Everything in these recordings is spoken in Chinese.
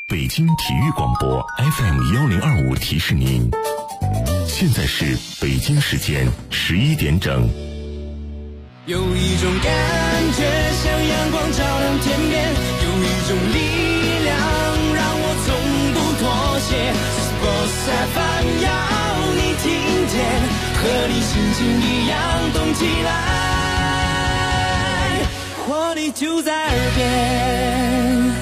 北京体育广播 FM1025提示您，现在是北京时间11点整。 有一种感觉像阳光照亮天边，有一种力量让我从不妥协。Sports FM 要你听见，和你心情一样动起来，活力就在耳边。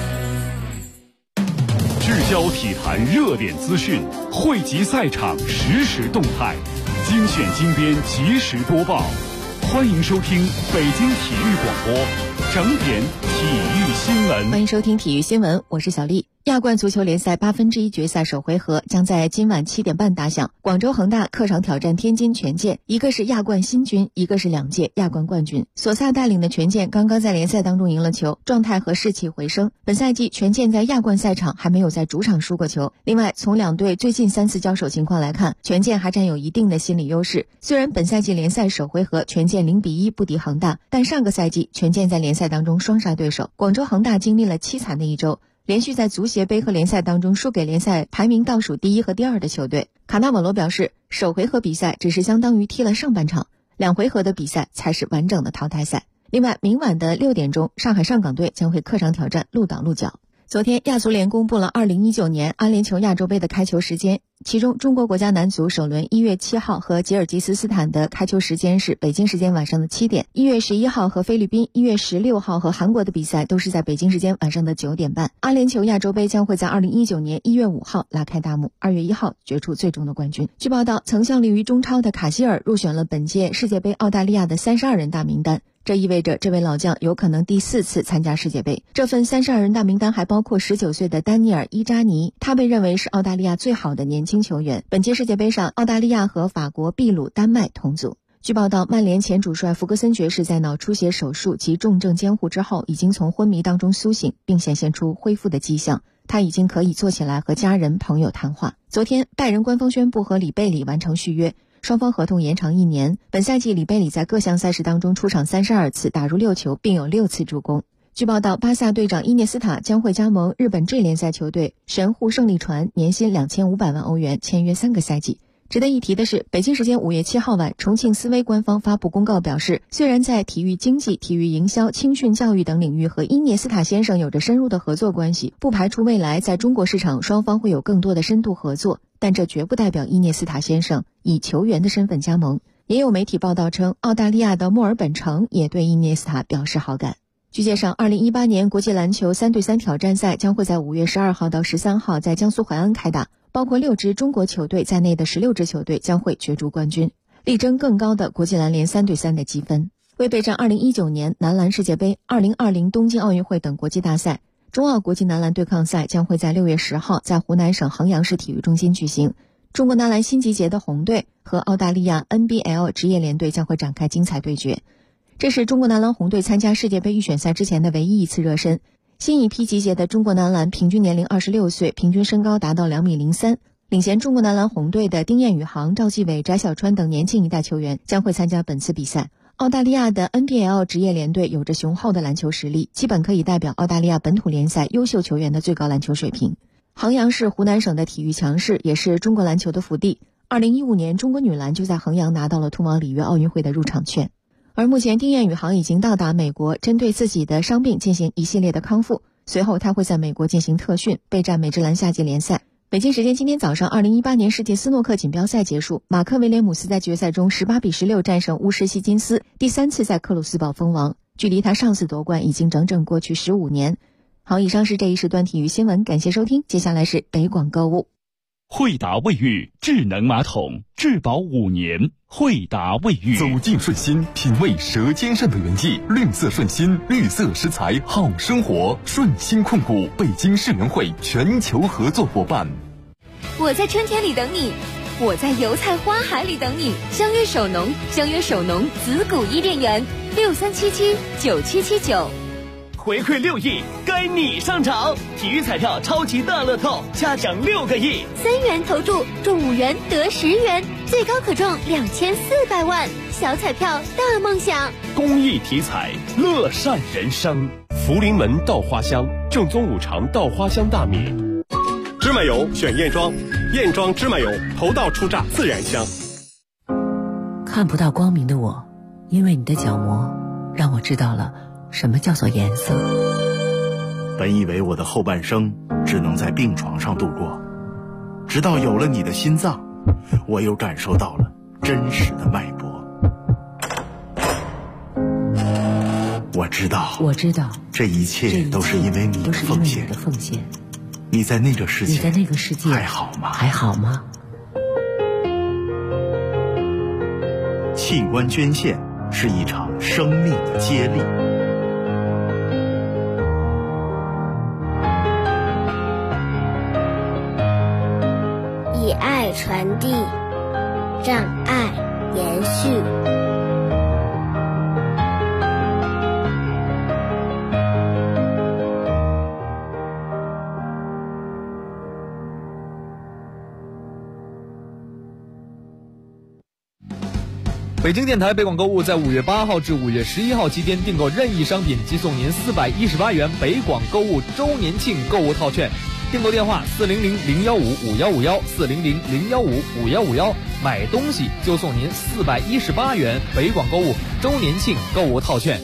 聚焦体坛热点资讯，汇集赛场实时动态，精选精编及时播报。欢迎收听北京体育广播整点体育新闻。 欢迎收听体育新闻，我是小丽。亚冠足球联赛1/8决赛首回合将在今晚7点半打响。广州恒大客场挑战天津权健，一个是亚冠新军，一个是2届亚冠冠军。索萨带领的权健刚刚在联赛当中赢了球，状态和士气回升。本赛季权健在亚冠赛场还没有在主场输过球。另外，从两队最近3次交手情况来看，权健还占有一定的心理优势。虽然本赛季联赛首回合权健0-1不敌恒大，但上个赛季权健在联赛当中双杀对手。广州恒大经历了凄惨的一周，连续在足协杯和联赛当中输给联赛排名倒数第1和第2的球队。卡纳瓦罗表示，首回合比赛只是相当于踢了上半场，2回合的比赛才是完整的淘汰赛。另外，明晚的6点钟，上海上港队将会客场挑战鹿岛鹿角。昨天，亚足联公布了2019年阿联酋亚洲杯的开球时间，其中中国国家男足首轮1月7号和吉尔吉斯斯坦的开球时间是北京时间晚上的7点，1月11号和菲律宾、1月16号和韩国的比赛都是在北京时间晚上的9点半。阿联酋亚洲杯将会在2019年1月5号拉开大幕，2月1号决出最终的冠军。据报道，曾效力于中超的卡希尔入选了本届世界杯澳大利亚的32人大名单。这意味着这位老将有可能第4次参加世界杯。这份32人大名单还包括19岁的丹尼尔·伊扎尼，他被认为是澳大利亚最好的年轻球员。本届世界杯上，澳大利亚和法国、秘鲁、丹麦同组。据报道，曼联前主帅弗格森爵士在脑出血手术及重症监护之后，已经从昏迷当中苏醒，并显现出恢复的迹象。他已经可以坐起来和家人朋友谈话。昨天，拜仁官方宣布和里贝里完成续约，双方合同延长1年。本赛季里贝里在各项赛事当中出场32次，打入6球，并有6次助攻。据报道，巴萨队长伊涅斯塔将会加盟日本 J 联赛球队神户胜利船，年薪2500万欧元，签约3个赛季。值得一提的是，北京时间5月7号晚，重庆思威官方发布公告表示，虽然在体育经济、体育营销、青训教育等领域和伊涅斯塔先生有着深入的合作关系，不排除未来在中国市场双方会有更多的深度合作，但这绝不代表伊涅斯塔先生以球员的身份加盟。也有媒体报道称，澳大利亚的墨尔本城也对伊涅斯塔表示好感。据介绍，2018年国际篮球3对3挑战赛将会在5月12号到13号在江苏淮安开打，包括6支中国球队在内的16支球队将会角逐冠军，力争更高的国际篮联3对3的积分。为备战2019年男篮世界杯、2020东京奥运会等国际大赛，中澳国际男篮对抗赛将会在6月10号在湖南省衡阳市体育中心举行。中国男篮新集结的红队和澳大利亚 NBL 职业联队将会展开精彩对决。这是中国男篮红队参加世界杯预选赛之前的唯一一次热身。新一批集结的中国男篮平均年龄26岁，平均身高达到2.03米。领衔中国男篮红队的丁彦雨航、赵继伟、翟小川等年轻一代球员将会参加本次比赛。澳大利亚的 NBL 职业联队有着雄厚的篮球实力，基本可以代表澳大利亚本土联赛优秀球员的最高篮球水平。衡阳是湖南省的体育强市，也是中国篮球的福地。2015年，中国女篮就在衡阳拿到了通往里约奥运会的入场券。而目前丁彦雨航已经到达美国，针对自己的伤病进行一系列的康复，随后他会在美国进行特训，备战美职篮夏季联赛。北京时间今天早上，2018年世界斯诺克锦标赛结束，马克威廉姆斯在决赛中18-16战胜乌什希金斯，第3次在克鲁斯堡封王，距离他上次夺冠已经整整过去15年。好，以上是这一时段体育新闻，感谢收听，接下来是北广购物。 惠达卫浴智能马桶，质保5年。惠达卫浴， 走进顺心，品味舌尖上的原迹，绿色顺心，绿色食材好生活。顺心控股北京世园会全球合作伙伴。 我在春天里等你，我在油菜花海里等你。相约首农，相约首农紫谷伊甸园，63779779。 回馈6亿，该你上场！体育彩票超级大乐透，加奖6个亿 ，3元投注中5元得10元，最高可中2400万。小彩票大梦想， 公益体彩，乐善人生。 福临门稻花香，正宗五常稻花香大米， 芝麻油选燕庄，燕庄芝麻油头道出榨自然香。 看不到光明的我，因为你的角膜让我知道了什么叫做颜色。 本以为我的后半生只能在病床上度过，直到有了你的心脏，我又感受到了真实的脉搏。我知道，这一切都是因为你的奉献。你在那个世界还好吗？器官捐献是一场生命的接力。 以爱传递，让爱延续。 北京电台北广购物在5月8号至5月11号期间订购任意商品即送您418元北广购物周年庆购物套券。订购电话400-015-5151，400-015-5151，买东西就送您418元北广购物周年庆购物套券。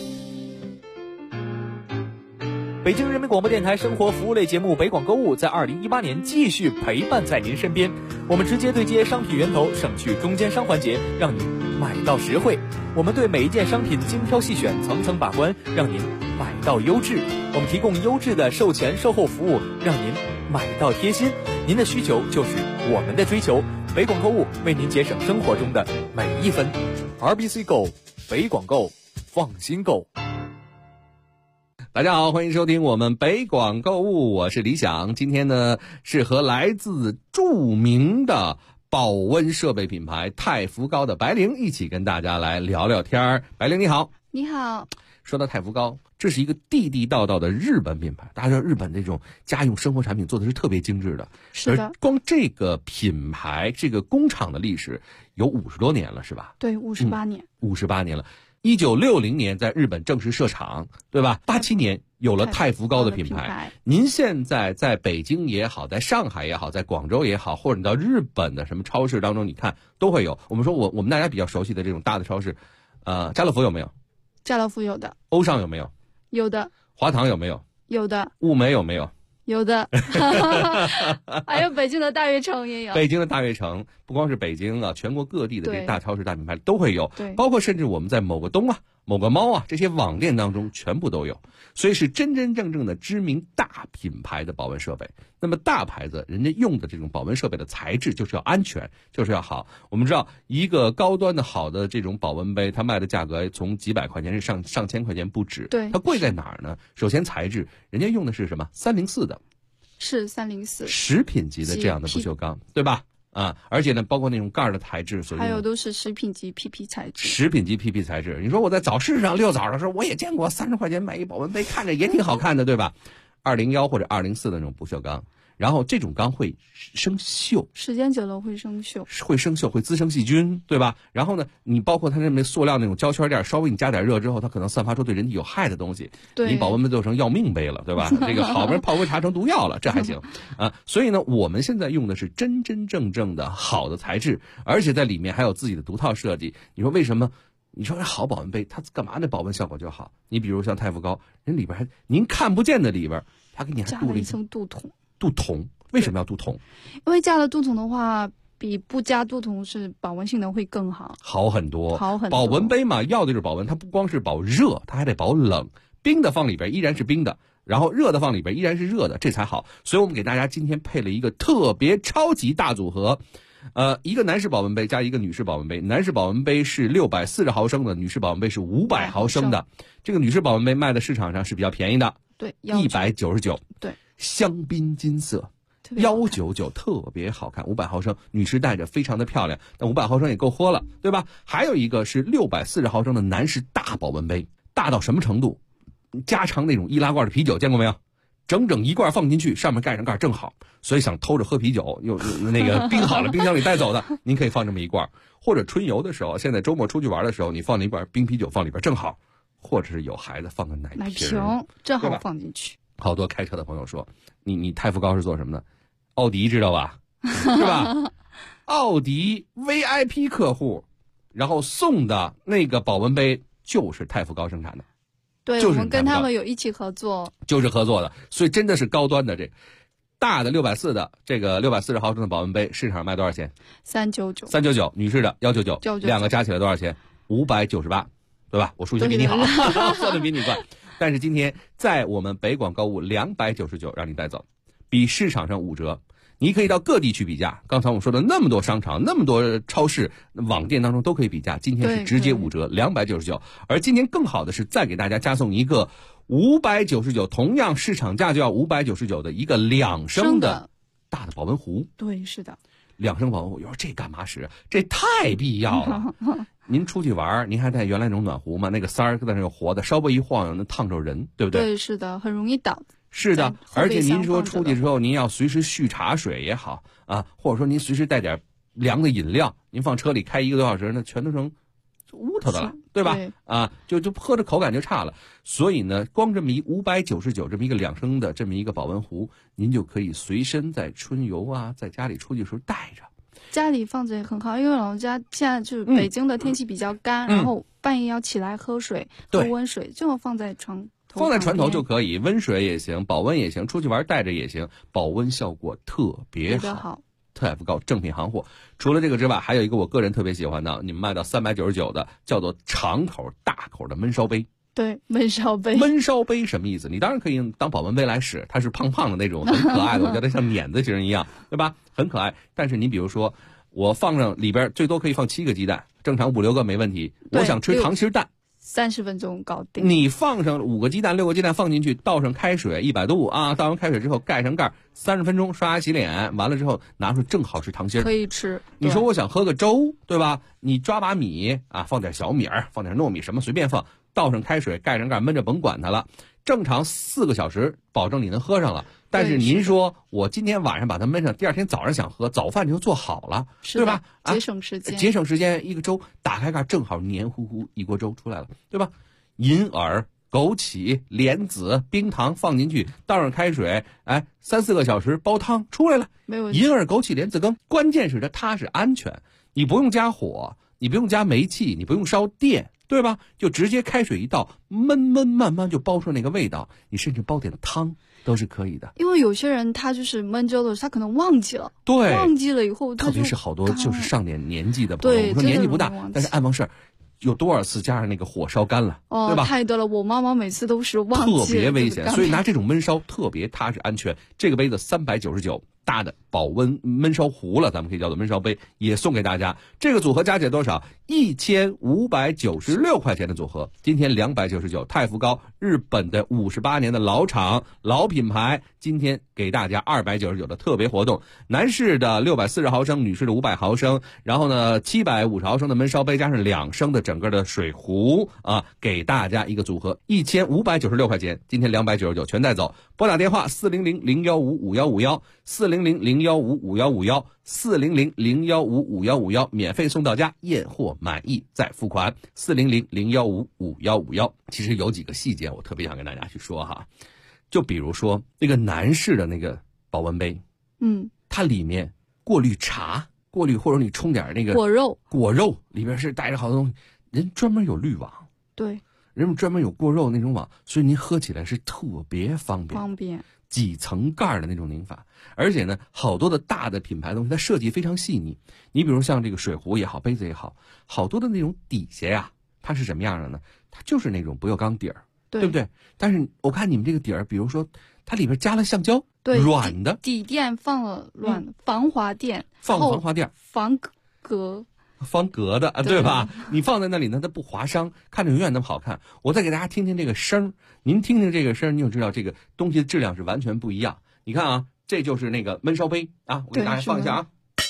北京人民广播电台生活服务类节目北广购物在2018年继续陪伴在您身边，我们直接对接商品源头，省去中间商环节，让您买到实惠。我们对每一件商品精挑细选，层层把关，让您买到优质。我们提供优质的售前售后服务，让您买到贴心。您的需求就是我们的追求，北广购物为您节省生活中的每一分。RBC Go， 北广购，放心购。 大家好，欢迎收听我们北广购物，我是李想。今天呢是和来自著名的保温设备品牌太福高的白灵一起跟大家来聊聊天儿。白灵你好。 你好。 说到太福高，这是一个地地道道的日本品牌，大家知道日本这种家用生活产品做的是特别精致的。 是的。 而光这个品牌这个工厂的历史有50多年了，是吧？ 对，58年。 58年了。1960年在日本正式设厂，对吧？87年有了太福高的品牌。您现在在北京也好，在上海也好，在广州也好，或者你到日本的什么超市当中，你看都会有。我们说我们大家比较熟悉的这种大的超市，家乐福有没有？ 家乐福有的。 欧尚有没有？ 有的。 华堂有没有？ 有的。 物美有没有？ 有的。还有北京的大悦城也有。 北京的大悦城不光是北京啊，全国各地的这大超市大品牌都会有， 对， 包括甚至我们在某个东啊、某个猫啊这些网店当中全部都有，所以是真真正正的知名大品牌的保温设备。那么大牌子人家用的这种保温设备的材质就是要安全，就是要好。我们知道一个高端的好的这种保温杯，它卖的价格从几百块钱是上千块钱不止。 对， 它贵在哪儿呢？首先材质，人家用的是什么304的， 是304 食品级的这样的不锈钢，对吧？啊，而且呢，包括那种盖的材质， 还有都是食品级 PP 材质。 食品级 PP 材质，你说我在早市上遛早的时候，我也见过30块钱买一保温杯，看着也挺好看的，对吧？201或者204的那种不锈钢，然后这种钢会生锈， 时间久了会生锈， 会滋生细菌，对吧？然后呢，你包括它那塑料那种胶圈垫，稍微你加点热之后，它可能散发出对人体有害的东西， 对， 你保温杯做成要命杯了，对吧？这个好不容易泡杯茶成毒药了，这还行啊。所以呢，我们现在用的是真真正正的好的材质，而且在里面还有自己的独套设计。你说为什么？你说好保温杯，它干嘛那保温效果就好？你比如像太福高，人里边还您看不见的里边，它给你还加了一层镀铜。 镀铜为什么要镀铜？ 因为加了镀铜的话，比不加镀铜是保温性能会更好， 好很多。 保温杯嘛，要的就是保温，它不光是保热，它还得保冷。冰的放里边依然是冰的，然后热的放里边依然是热的，这才好。所以我们给大家今天配了一个特别超级大组合。一个男士保温杯加一个女士保温杯，男士保温杯是640毫升的，女士保温杯是500毫升的。这个女士保温杯卖的市场上是比较便宜的， 对 ，199， 对， 香槟金色，199特别好看，500毫升，女士戴着非常的漂亮，但500毫升也够喝了，对吧？还有一个是640毫升的男士大保温杯，大到什么程度？加长那种易拉罐的啤酒见过没有？整整一罐放进去，上面盖上盖正好，所以想偷着喝啤酒又那个冰好了冰箱里带走的，您可以放这么一罐，或者春游的时候，现在周末出去玩的时候，你放那一罐冰啤酒放里边正好，或者是有孩子放个奶瓶正好放进去。 好多开车的朋友说，你太福高是做什么的？ 奥迪知道吧？是吧？奥迪 VIP 客户，然后送的那个保温杯就是太福高生产的。 对， 就是我们跟他们有一起合作， 就是合作的，所以真的是高端的。这大的640的这个640毫升的保温杯，市场卖多少钱？399，女士的199，两个加起来多少钱？598，对吧？我数学比你好，算的比你快。但是今天在我们北广购物299让你带走，比市场上5折。你可以到各地去比价，刚才我们说的那么多商场、那么多超市、网店当中都可以比价，今天是直接5折，299。而今天更好的是再给大家加送一个599，同样市场价就要599的一个2升的大的保温壶。 对，是的 ，2升保温壶，有时候这干嘛使？这太必要了。您出去玩，您还带原来那种暖壶吗？那个塞儿在那个活的，稍微一晃悠能烫着人，对不对？ 对，是的，很容易倒。 是的，而且您说出去之后，您要随时续茶水也好啊，或者说您随时带点凉的饮料，您放车里开1个多小时，那全都成乌头的了，对吧？啊，就喝着口感就差了。所以呢，光这么一599这么一个2升的这么一个保温壶，您就可以随身在春游啊，在家里出去的时候带着。 家里放着也很好，因为老人家现在就是北京的天气比较干，然后半夜要起来喝水，喝温水，就放在床头就可以，温水也行，保温也行，出去玩带着也行，保温效果特别好，太福高正品行货。除了这个之外，还有一个我个人特别喜欢的，你们卖到399的，叫做长口大口的焖烧杯。 对，焖烧杯。 焖烧杯什么意思？你当然可以当保温杯来使，它是胖胖的那种，很可爱的，我觉得像碾子型一样，对吧？很可爱。但是你比如说，我放上里边最多可以放7个鸡蛋，正常5、6个没问题。我想吃溏心蛋。 30分钟搞定。 你放上5个鸡蛋、6个鸡蛋放进去，倒上开水100度啊，倒完开水之后盖上盖，30分钟刷牙洗脸，完了之后拿出正好吃溏心， 可以吃。 你说我想喝个粥，对吧？你抓把米啊，放点小米儿，放点糯米，什么随便放，倒上开水盖上盖焖着，甭管它了。正常4个小时，保证你能喝上了。但是您说我今天晚上把它焖上，第二天早上想喝，早饭就做好了，对吧？ 节省时间， 节省时间。一个粥打开盖，正好黏糊糊一锅粥出来了，对吧？银耳、枸杞、莲子、冰糖放进去，倒上开水，哎，3、4个小时煲汤出来了， 没问题。 银耳、枸杞、莲子羹，关键是它踏实安全，你不用加火，你不用加煤气，你不用烧电。对吧？就直接开水一倒，焖慢慢就煲出那个味道。你甚至煲点汤都是可以的。 因为有些人他就是焖粥的时候，他可能忘记了。 对， 忘记了以后， 特别是好多就是上点年纪的朋友，我说年纪不大，但是爱忘事儿。有多少次加上那个火烧干了，对吧？ 太多了，我妈妈每次都是忘记了， 特别危险。所以拿这种焖烧特别踏实安全。这个杯子399，大的保温焖烧壶了，咱们可以叫做焖烧杯，也送给大家。这个组合加起来多少？1596块钱的组合，今天299。太福高，日本的58年的老厂老品牌，今天给大家299的特别活动。男士的640毫升，女士的500毫升，然后呢750毫升的焖烧杯加上2升的整个的水壶啊，给大家一个组合，1596块钱，今天299全带走。拨打电话400-015-5151，400-015-5151，400-015-5151，免费送到家，验货满意再付款。400-015-5151。其实有几个细节我特别想跟大家去说哈，就比如说那个男士的那个保温杯，它里面过滤茶。过滤或者你冲点那个果肉里边是带着好多东西，人专门有滤网， 对， 人们专门有过肉那种网，所以您喝起来是特别方便，几层盖的那种拧法。而且呢，好多的大的品牌东西它设计非常细腻，你比如像这个水壶也好，杯子也好，好多的那种底下呀，它是什么样的呢？它就是那种不锈钢底儿，对不对？但是我看你们这个底儿，比如说它里边加了橡胶， 对， 软的底垫放了软的防滑垫， 放防滑垫， 防隔的啊，对吧？你放在那里呢，它不划伤，看着永远那么好看。我再给大家听听这个声，您听听这个声，你就知道这个东西的质量是完全不一样。你看啊，这就是那个焖烧杯啊，我给大家放一下啊。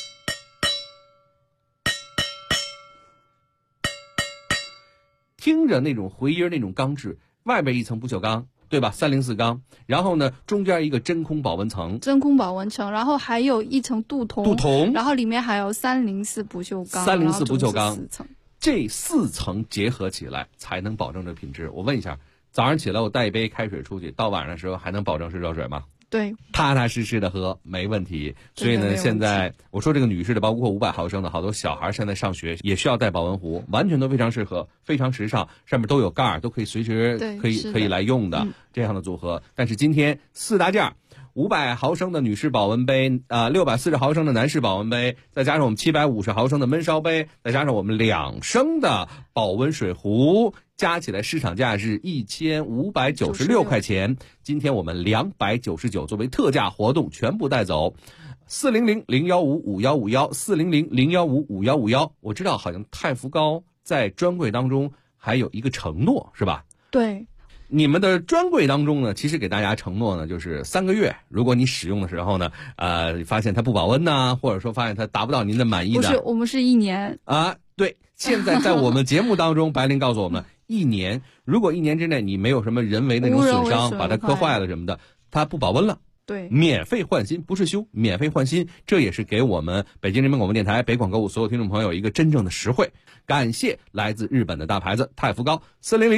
听着那种回音，那种钢质，外边一层不锈钢，对吧？304钢，然后呢，中间一个真空保温层， 然后还有一层镀铜，然后里面还有304不锈钢 ，304不锈钢 ，4层， 这4层结合起来才能保证这品质。我问一下，早上起来我带一杯开水出去，到晚上的时候还能保证是热水吗？ 对， 踏踏实实的喝没问题。所以呢，现在我说这个女士的，包括500毫升的，好多小孩现在上学也需要带保温壶，完全都非常适合，非常时尚，上面都有盖儿，都可以随时可以来用的这样的组合。但是今天4大件，500毫升的女士保温杯，640毫升的男士保温杯，再加上我们750毫升的焖烧杯，再加上我们2升的保温水壶，加起来市场价是1596块钱。今天我们299作为特价活动全部带走。400-015-5151，400-015-5151。我知道好像太福高在专柜当中还有一个承诺，是吧？ 对。 你们的专柜当中呢，其实给大家承诺呢，就是3个月，如果你使用的时候呢，发现它不保温呐，或者说发现它达不到您的满意的， 不是，我们是1年啊。对，现在在我们节目当中，白灵告诉我们，1年，如果1年之内你没有什么人为那种损伤，把它磕坏了什么的，它不保温了。 对， 免费换新，不是修，免费换新，这也是给我们北京人民广播电台北广购物所有听众朋友一个真正的实惠。感谢来自日本的大牌子太福高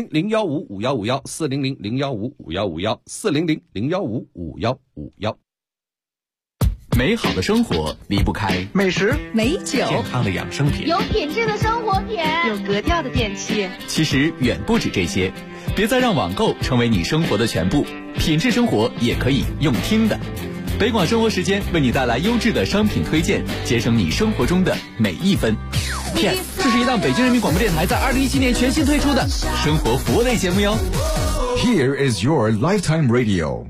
，400-015-5151，400-015-5151，400-015-5151。 美好的生活离不开美食、 美酒、 健康的养生品， 有品质的生活品， 有格调的电器。 其实远不止这些，别再让网购成为你生活的全部，品质生活也可以用听的。北广生活时间为你带来优质的商品推荐，节省你生活中的每一分。Yes， 这是一档北京人民广播电台在2017年全新推出的生活服务类节目哟。 Here is your lifetime radio。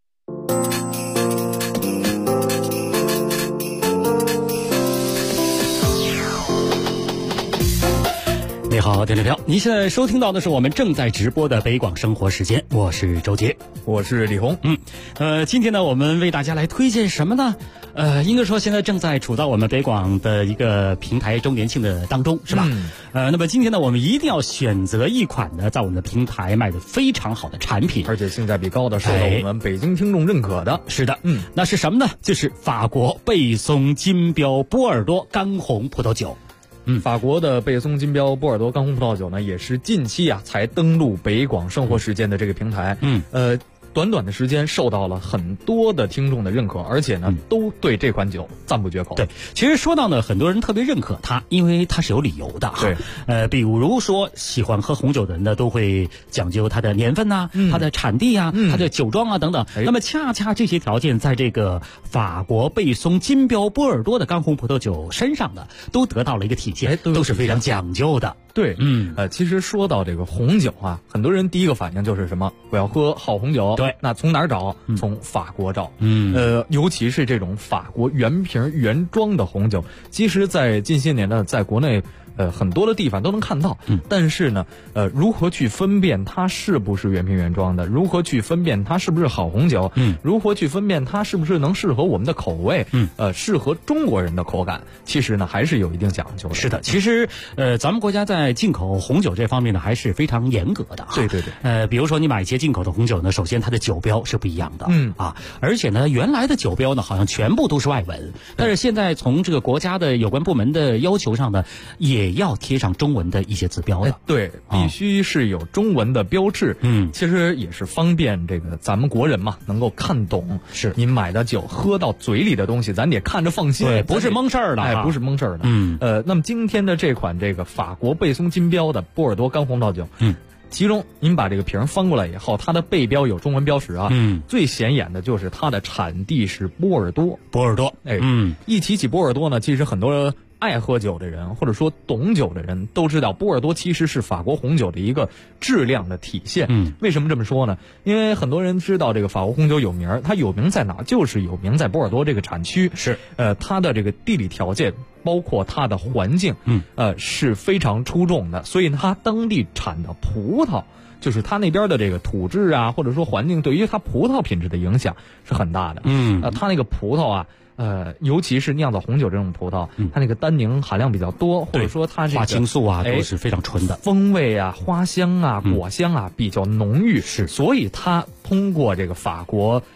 你好，点点票！您现在收听到的是我们正在直播的北广生活时间，我是周杰， 我是李红。 今天呢，我们为大家来推荐什么呢？应该说现在正在处到我们北广的一个平台周年庆的当中，是吧？那么今天呢，我们一定要选择一款呢，在我们的平台卖的非常好的产品， 而且性价比高的，受到我们北京听众认可的。 是的，那是什么呢？就是法国贝松金标波尔多干红葡萄酒。 法国的贝松金标波尔多干红葡萄酒呢，也是近期才登陆北广生活时间的这个平台。短短的时间受到了很多的听众的认可，而且呢，都对这款酒赞不绝口。 对，其实说到呢，很多人特别认可它，因为它是有理由的哈。 对， 比如说喜欢喝红酒的人呢，都会讲究它的年份呐、它的产地啊、它的酒庄啊等等。那么恰恰这些条件，在这个法国贝松金标波尔多的干红葡萄酒身上呢，都得到了一个体现，都是非常讲究的。 对，其实说到这个红酒啊，很多人第一个反应就是什么？我要喝好红酒。 对， 那从哪儿找？从法国找。尤其是这种法国原瓶原装的红酒，其实在近些年呢，在国内很多的地方都能看到。但是呢，如何去分辨它是不是原瓶原装的？如何去分辨它是不是好红酒？如何去分辨它是不是能适合我们的口味？适合中国人的口感？其实呢，还是有一定讲究的。 是的，其实咱们国家在进口红酒这方面呢，还是非常严格的。 对对对。 比如说你买一些进口的红酒呢，首先它的酒标是不一样的。而且呢，原来的酒标呢，好像全部都是外文，但是现在从这个国家的有关部门的要求上呢，也要贴上中文的一些字标的。 对，必须是有中文的标志。其实也是方便这个咱们国人嘛，能够看懂。 是您买的酒喝到嘴里的东西，咱得看着放心。 对，不是蒙事儿的。 不是蒙事儿的。那么今天的这款这个法国贝松金标的波尔多干红葡萄酒，其中您把这个瓶翻过来以后，它的背标有中文标识啊。最显眼的就是它的产地是波尔多。一提起波尔多呢，其实很多爱喝酒的人或者说懂酒的人都知道，波尔多其实是法国红酒的一个质量的体现。为什么这么说呢？因为很多人知道这个法国红酒有名，它有名在哪？就是有名在波尔多这个产区。 是它的这个地理条件包括它的环境是非常出众的，所以它当地产的葡萄，就是它那边的这个土质啊，或者说环境对于它葡萄品质的影响是很大的。它那个葡萄啊，尤其是酿造红酒这种葡萄，它那个单宁含量比较多，或者说它这个花青素啊都是非常纯的， 风味啊、花香啊、果香啊比较浓郁。 是， 所以它通过这个法国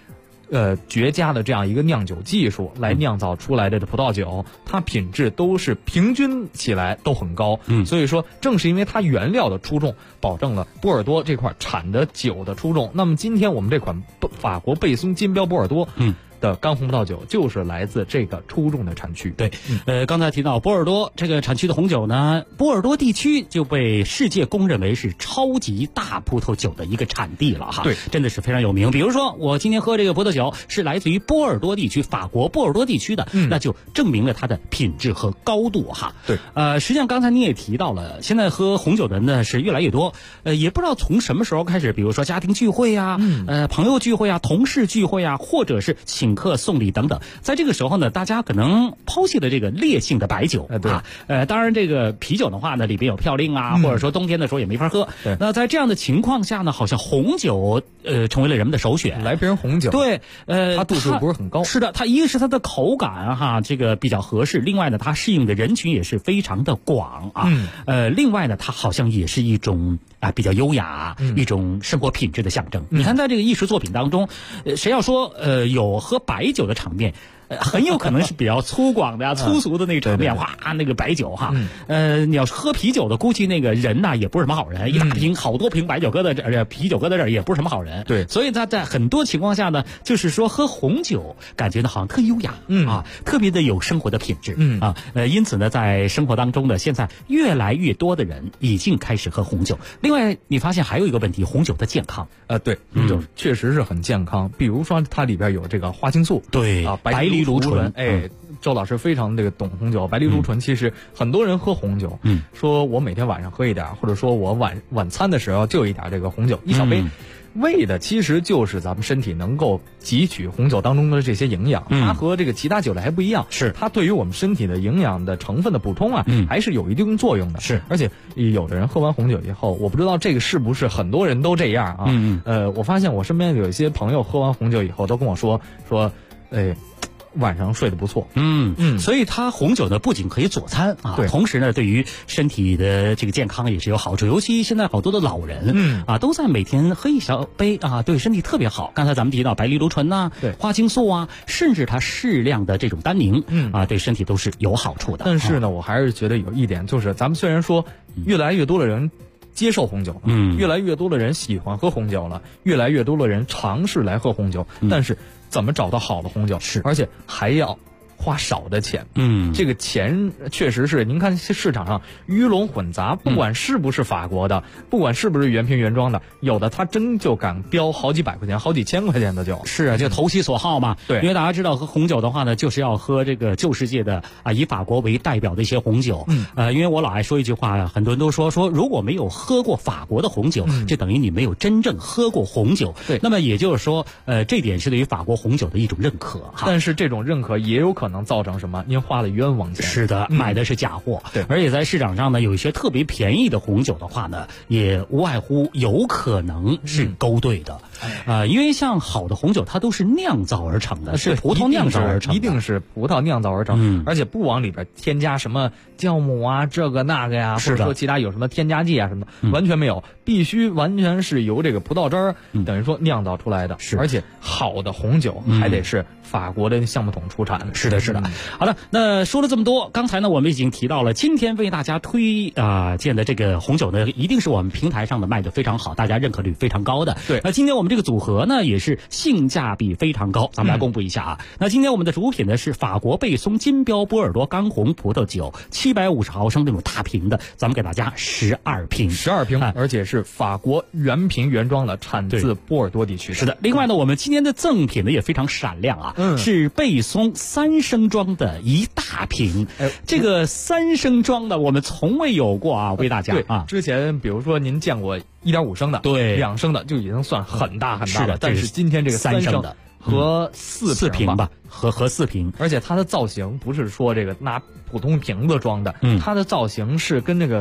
绝佳的这样一个酿酒技术来酿造出来的葡萄酒，它品质都是平均起来都很高。所以说正是因为它原料的出众，保证了波尔多这块产的酒的出众。那么今天我们这款法国贝松金标波尔多的干红葡萄酒就是来自这个出众的产区。 对，刚才提到波尔多这个产区的红酒呢，波尔多地区就被世界公认为是超级大葡萄酒的一个产地了哈。 对， 真的是非常有名。比如说我今天喝这个葡萄酒是来自于波尔多地区，法国波尔多地区的，那就证明了它的品质和高度哈。 对， 实际上刚才你也提到了，现在喝红酒的人呢是越来越多，也不知道从什么时候开始，比如说家庭聚会啊，朋友聚会啊，同事聚会啊，或者是请客送礼等等，在这个时候呢，大家可能抛弃了这个烈性的白酒当然这个啤酒的话呢，里边有嘌呤啊，或者说冬天的时候也没法喝。那在这样的情况下呢，好像红酒成为了人们的首选。 来瓶红酒， 对， 它度数不是很高。 是的，它一个是它的口感哈，这个比较合适，另外呢，它适应的人群也是非常的广啊。另外呢，它好像也是一种比较优雅，一种生活品质的象征。你看，在这个艺术作品当中，谁要说有喝白酒的场面，很有可能是比较粗犷的粗俗的那个场面，哇，那个白酒哈，你要是喝啤酒的，估计那个人呐也不是什么好人，一大瓶好多瓶白酒搁在这儿，啤酒搁在这儿也不是什么好人。 对， 所以他在很多情况下呢，就是说喝红酒，感觉呢好像特优雅，特别的有生活的品质，因此呢，在生活当中呢，现在越来越多的人已经开始喝红酒。另外，你发现还有一个问题，红酒的健康， 对，红酒确实是很健康，比如说它里边有这个花青素， 对白藜芦醇， 周老师非常这个懂红酒，白藜芦醇其实很多人喝红酒，说我每天晚上喝一点，或者说我晚餐的时候就一点这个红酒，一小杯。为的其实就是咱们身体能够汲取红酒当中的这些营养，它和这个其他酒类还不一样， 是它对于我们身体的营养的成分的补充还是有一定作用的。 是， 而且有的人喝完红酒以后，我不知道这个是不是很多人都这样啊？我发现我身边有一些朋友喝完红酒以后都跟我说，晚上睡得不错。 所以它红酒呢不仅可以佐餐同时呢对于身体的这个健康也是有好处。尤其现在好多的老人都在每天喝一小杯对身体特别好。刚才咱们提到白藜芦醇对花青素甚至它适量的这种单宁对身体都是有好处的。 但是呢，我还是觉得有一点，就是咱们虽然说越来越多的人接受红酒，越来越多的人喜欢喝红酒了，越来越多的人尝试来喝红酒，但是怎么找到好的红酒？而且还要花少的钱。这个钱确实是，您看市场上鱼龙混杂，不管是不是法国的，不管是不是原瓶原装的，有的他真就敢标好几百块钱、好几千块钱的酒。 是就投其所好嘛。 对， 因为大家知道喝红酒的话呢，就是要喝这个旧世界的以法国为代表的一些红酒。因为我老爱说一句话，很多人都说如果没有喝过法国的红酒，就等于你没有真正喝过红酒。 对， 那么也就是说，这点是对于法国红酒的一种认可哈。 但是这种认可也有可能造成什么？您花了冤枉钱。 是的，买的是假货。 对， 而且在市场上呢，有一些特别便宜的红酒的话呢，也无外乎有可能是勾兑的。因为像好的红酒，它都是酿造而成的，是葡萄酿造而成的， 一定是葡萄酿造而成，而且不往里边添加什么酵母这个那个呀，或者说其他有什么添加剂什么的，完全没有，必须完全是由这个葡萄汁儿等于说酿造出来的。 是， 而且好的红酒还得是法国的橡木桶出产的。 是的，是的。好的，那说了这么多，刚才呢我们已经提到了，今天为大家推荐的这个红酒呢，一定是我们平台上的卖的非常好，大家认可率非常高的。 对， 那今天我们这个组合呢也是性价比非常高，咱们来公布一下那今天我们的主品呢是法国贝松金标波尔多干红葡萄酒，750毫升这种大瓶的，咱们给大家12瓶 ，12瓶，而且是法国原瓶原装的，产自波尔多地区的。 是的，另外呢，我们今天的赠品呢也非常闪亮是贝松3升装的一大瓶。这个3升装的我们从未有过为大家之前比如说您见过1.5升的， 对 ，2升的就已经算很大很大了。但是今天这个3升的和4瓶吧， 和4瓶， 而且它的造型不是说这个拿普通瓶子装的，它的造型是跟这个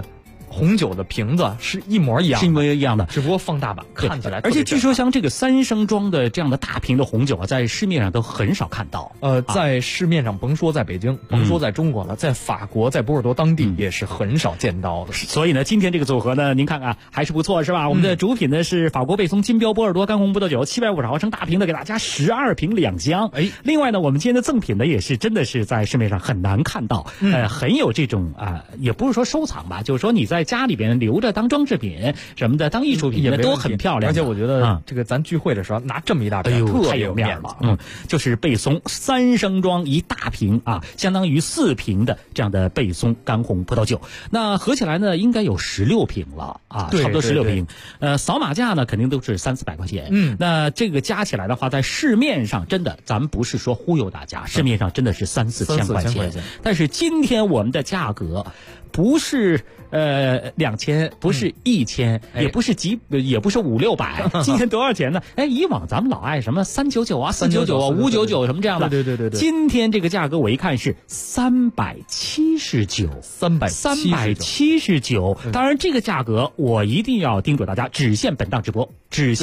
红酒的瓶子是一模一样的， 是一模一样的， 只不过放大版，看起来。 而且据说像这个3升装的这样的大瓶的红酒啊，在市面上都很少看到。 在市面上，甭说在北京，甭说在中国了，在法国、在波尔多当地也是很少见到的。 所以呢，今天这个组合呢，您看看还是不错，是吧？我们的主品呢是法国贝松金标波尔多干红葡萄酒，750毫升大瓶的，给大家12瓶2箱。另外呢，我们今天的赠品呢也是真的是在市面上很难看到，很有这种也不是说收藏吧，就是说你在家里边留着当装饰品什么的，当艺术品的都很漂亮。 而且我觉得这个咱聚会的时候拿这么一大瓶， 太有面了。就是贝松3升装一大瓶啊，相当于4瓶的这样的贝松干红葡萄酒。那合起来呢，应该有16瓶了啊，差不多16瓶。扫码价呢，肯定都是300-400块钱。那这个加起来的话，在市面上真的，咱们不是说忽悠大家，市面上真的是3-4千块钱。但是今天我们的价格不是2000，不是1000，也不是500-600，今天多少钱呢？以往咱们老爱什么399啊、499啊、599什么这样的， 对。 今天这个价格我一看是379。当然，这个价格我一定要叮嘱大家，只限本档直播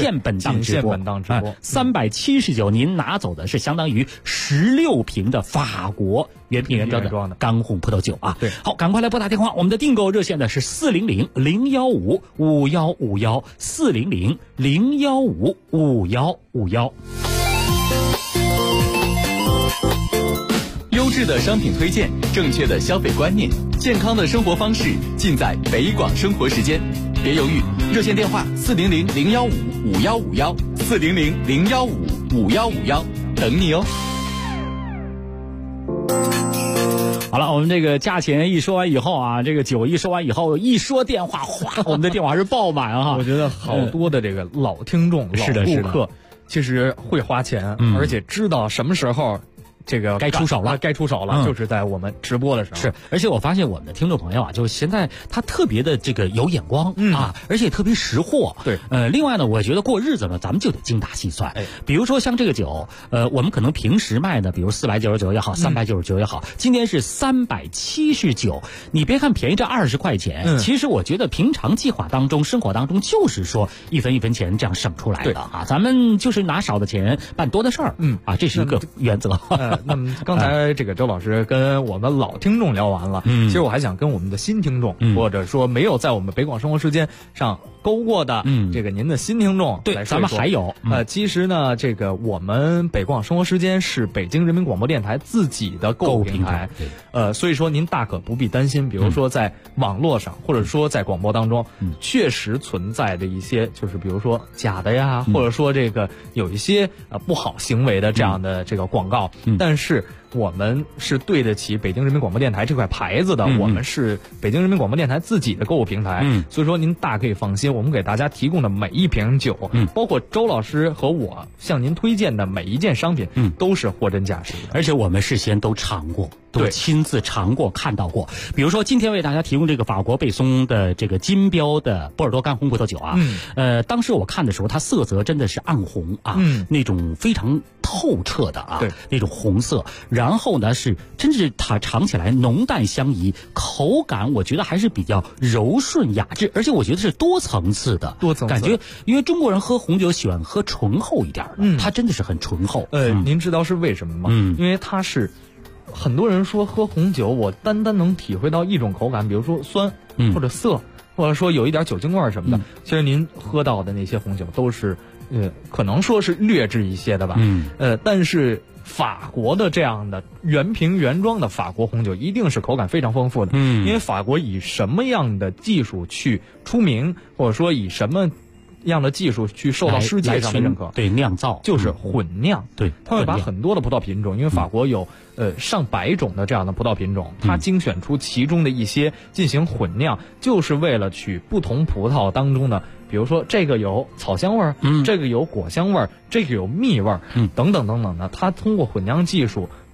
，379，您拿走的是相当于16瓶的法国原瓶原装的干红葡萄酒啊。 对， 好，赶快来拨打电话，我们的订购热线呢是400-015-5151，400-015-5151。 优质的商品推荐，正确的消费观念，健康的生活方式，尽在北广生活时间。别犹豫，热线电话400-015-5151，400-015-5151，等你哦。 好了，我们这个价钱一说完以后啊，这个酒一说完以后，一说电话，哗，我们的电话是爆满啊！ 我觉得好多的这个老听众、老顾客，其实会花钱，而且知道什么时候这个该出手了， 就是在我们直播的时候。 是，而且我发现我们的听众朋友啊，就现在他特别的这个有眼光啊，而且特别识货。 对， 另外呢，我觉得过日子呢，咱们就得精打细算。比如说像这个酒，我们可能平时卖的，比如499也好，399也好，今天是379。你别看便宜这20块钱，其实我觉得平常计划当中、生活当中，就是说一分一分钱这样省出来的啊。咱们就是拿少的钱办多的事儿，这是一个原则。 那么刚才这个周老师跟我们老听众聊完了，其实我还想跟我们的新听众，或者说没有在我们北广生活时间上勾过的这个您的新听众来说一说。 咱们还有其实呢，这个我们北广生活时间是北京人民广播电台自己的购物平台，所以说您大可不必担心，比如说在网络上，或者说在广播当中，确实存在的一些，就是比如说假的呀，或者说这个有一些不好行为的这样的这个广告，但是我们是对得起北京人民广播电台这块牌子的，我们是北京人民广播电台自己的购物平台，所以说您大可以放心，我们给大家提供的每一瓶酒，包括周老师和我向您推荐的每一件商品，都是货真价实的， 而且我们事先都尝过，都亲自尝过、看到过。比如说今天为大家提供这个法国贝松的这个金标的波尔多干红葡萄酒啊，当时我看的时候，它色泽真的是暗红啊，那种非常透彻的啊，那种红色。然后呢是真是它尝起来浓淡相宜，口感我觉得还是比较柔顺雅致，而且我觉得是多层次的感觉，因为中国人喝红酒喜欢喝醇厚一点的，它真的是很醇厚。 您知道是为什么吗？因为它是很多人说喝红酒，我单能体会到一种口感，比如说酸或者涩，或者说有一点酒精味什么的。其实您喝到的那些红酒都是可能说是劣质一些的吧，但是法国的这样的原瓶原装的法国红酒一定是口感非常丰富的，因为法国以什么样的技术去出名，或者说以什么样的技术去受到世界上的认可？ 对，酿造就是混酿。 对， 他会把很多的葡萄品种，因为法国有上百种的这样的葡萄品种，他精选出其中的一些进行混酿，就是为了取不同葡萄当中的，比如说这个有草香味儿，这个有果香味儿，这个有蜜味儿，等等等等的。他通过混酿技术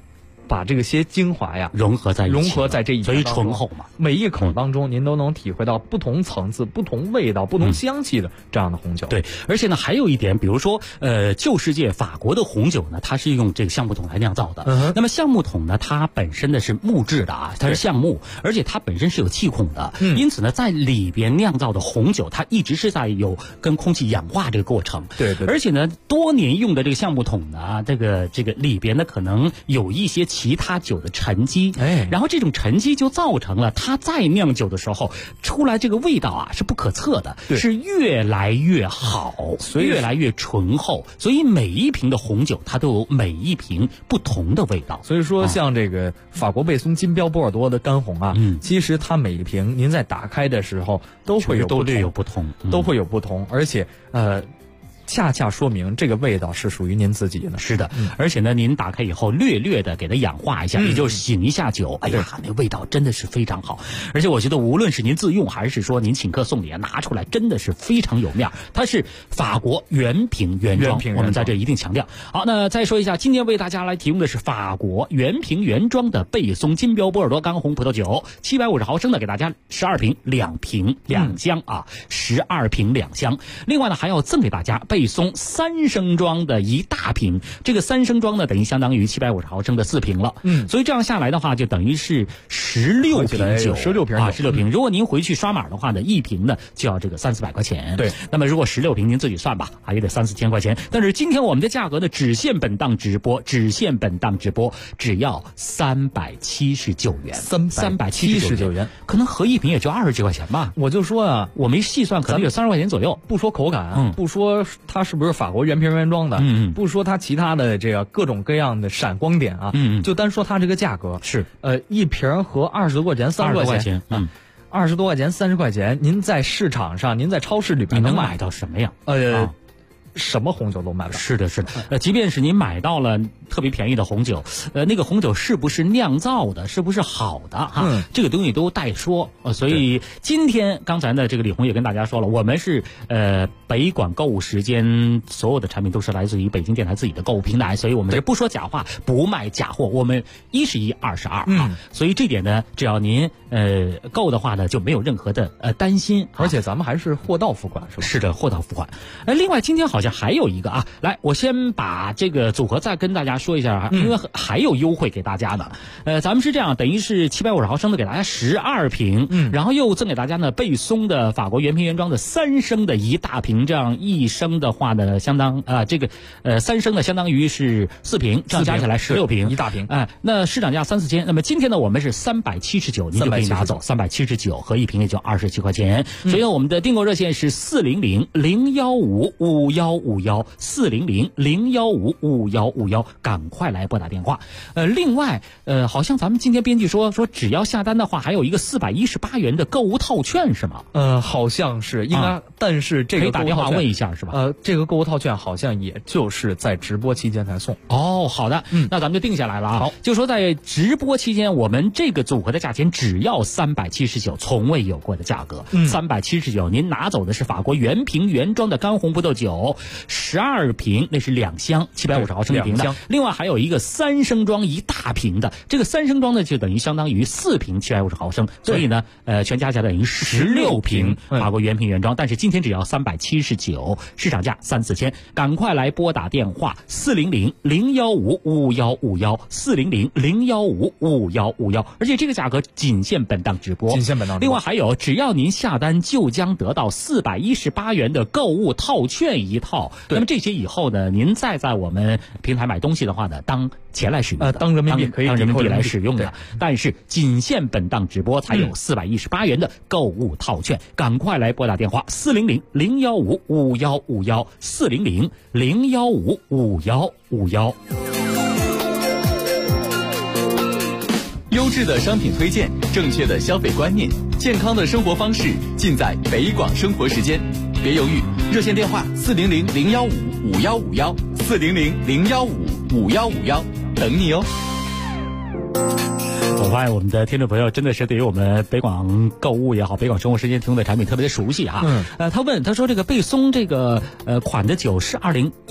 把这些精华呀融合在这一， 所以醇厚嘛。 每一口当中，您都能体会到不同层次、不同味道、不同香气的这样的红酒。 对，而且呢，还有一点，比如说，旧世界法国的红酒呢，它是用这个橡木桶来酿造的。那么橡木桶呢，它本身呢是木质的啊，它是橡木，而且它本身是有气孔的。因此呢，在里边酿造的红酒，它一直是在有跟空气氧化这个过程。 对。 而且呢，多年用的这个橡木桶呢，这个里边呢，可能有一些其他酒的沉积，然后这种沉积就造成了它在酿酒的时候出来这个味道啊是不可测的，是越来越好，越来越醇厚，所以每一瓶的红酒它都有每一瓶不同的味道。 所以说，像这个法国贝松金标波尔多的干红啊，其实它每一瓶您在打开的时候都略有不同，都会有不同，而且恰恰说明这个味道是属于您自己的。 是的，而且呢，您打开以后略略的给它氧化一下，也就是醒一下酒。哎呀，那味道真的是非常好。而且我觉得，无论是您自用还是说您请客送礼，拿出来真的是非常有面。它是法国原瓶原装，我们在这一定强调。好，那再说一下，今天为大家来提供的是法国原瓶原装的贝松金标波尔多干红葡萄酒，750毫升的，给大家12瓶，2瓶2箱啊，12瓶2箱。另外呢，还要赠给大家贝松3升装的一大瓶，这个3升装呢，等于相当于750毫升的4瓶了。所以这样下来的话，就等于是16瓶酒 ，16瓶啊，16瓶。如果您回去刷码的话呢，一瓶呢就要这个300-400块钱。 对， 那么如果16瓶您自己算吧，也得3-4千块钱。但是今天我们的价格呢，只限本档直播，只要379元，379元，可能合一瓶也就20几块钱吧。 我就说啊， 我没细算，可能有30块钱左右。 不说口感，不说它是不是法国原瓶原装的，不说它其他的这个各种各样的闪光点啊，就单说它这个价格是， 一瓶合20多块钱，30块钱，20多块钱，30块钱，您在市场上，您在超市里边能买到什么呀？ 什么红酒都买不到。 是的，即便是您买到了特别便宜的红酒，那个红酒是不是酿造的，是不是好的哈？这个东西都待说。所以今天刚才呢，这个李红也跟大家说了，我们是北广购物时间所有的产品都是来自于北京电台自己的购物平台，所以我们是不说假话，不卖假货，我们1是1，2是2啊。所以这点呢，只要您购的话呢，就没有任何的担心， 而且咱们还是货到付款，是吧？ 是的，货到付款。另外今天好像还有一个啊，来，我先把这个组合再跟大家说一下啊，因为还有优惠给大家呢。咱们是这样，等于是750毫升的给大家12瓶，然后又赠给大家呢贝松的法国原瓶原装的3升的一大瓶，这样1升的话呢，相当这个3升的相当于是4瓶，这样加起来16瓶， 一大瓶。 那市场价3-4千，那么今天呢我们是379，您就可以拿走379，合一瓶也就27块钱。所以呢，我们的订购热线是400-015-5151，400-015-5151，赶快来拨打电话。另外，好像咱们今天编辑说只要下单的话，还有一个418元的购物套券是吗？ 好像是应该，但是这个可以打电话问一下是吧？ 这个购物套券好像也就是在直播期间才送。 好的，那咱们就定下来了啊。好，就说在直播期间，我们这个组合的价钱只要379，从未有过的价格。379，您拿走的是法国原瓶原装的干红葡萄酒12瓶，那是2箱，750毫升一瓶的。另外还有一个3升装一大瓶的，这个3升装呢就等于相当于4瓶750毫升，所以呢，全加起来等于16瓶法国原瓶原装。但是今天只要379，市场价3-4千，赶快来拨打电话400-015-5151，400-015-5151，而且这个价格仅限本档直播。另外还有，只要您下单就将得到418元的购物套券一套。那么这些以后呢，您再在我们平台买东西的话呢，当钱来使用的， 当人民币可以， 当人民币来使用的。但是仅限本档直播才有418元的购物套券，赶快来拨打电话400-015-5151，400-015-5151。 优质的商品推荐，正确的消费观念，健康的生活方式，尽在北广生活时间。别犹豫，热线电话400-015-5151，400-015-5151，等你哦。 我发现我们的听众朋友真的是对于我们北广购物也好，北广生活时间提供的产品特别的熟悉啊。他说这个贝松这个款的酒是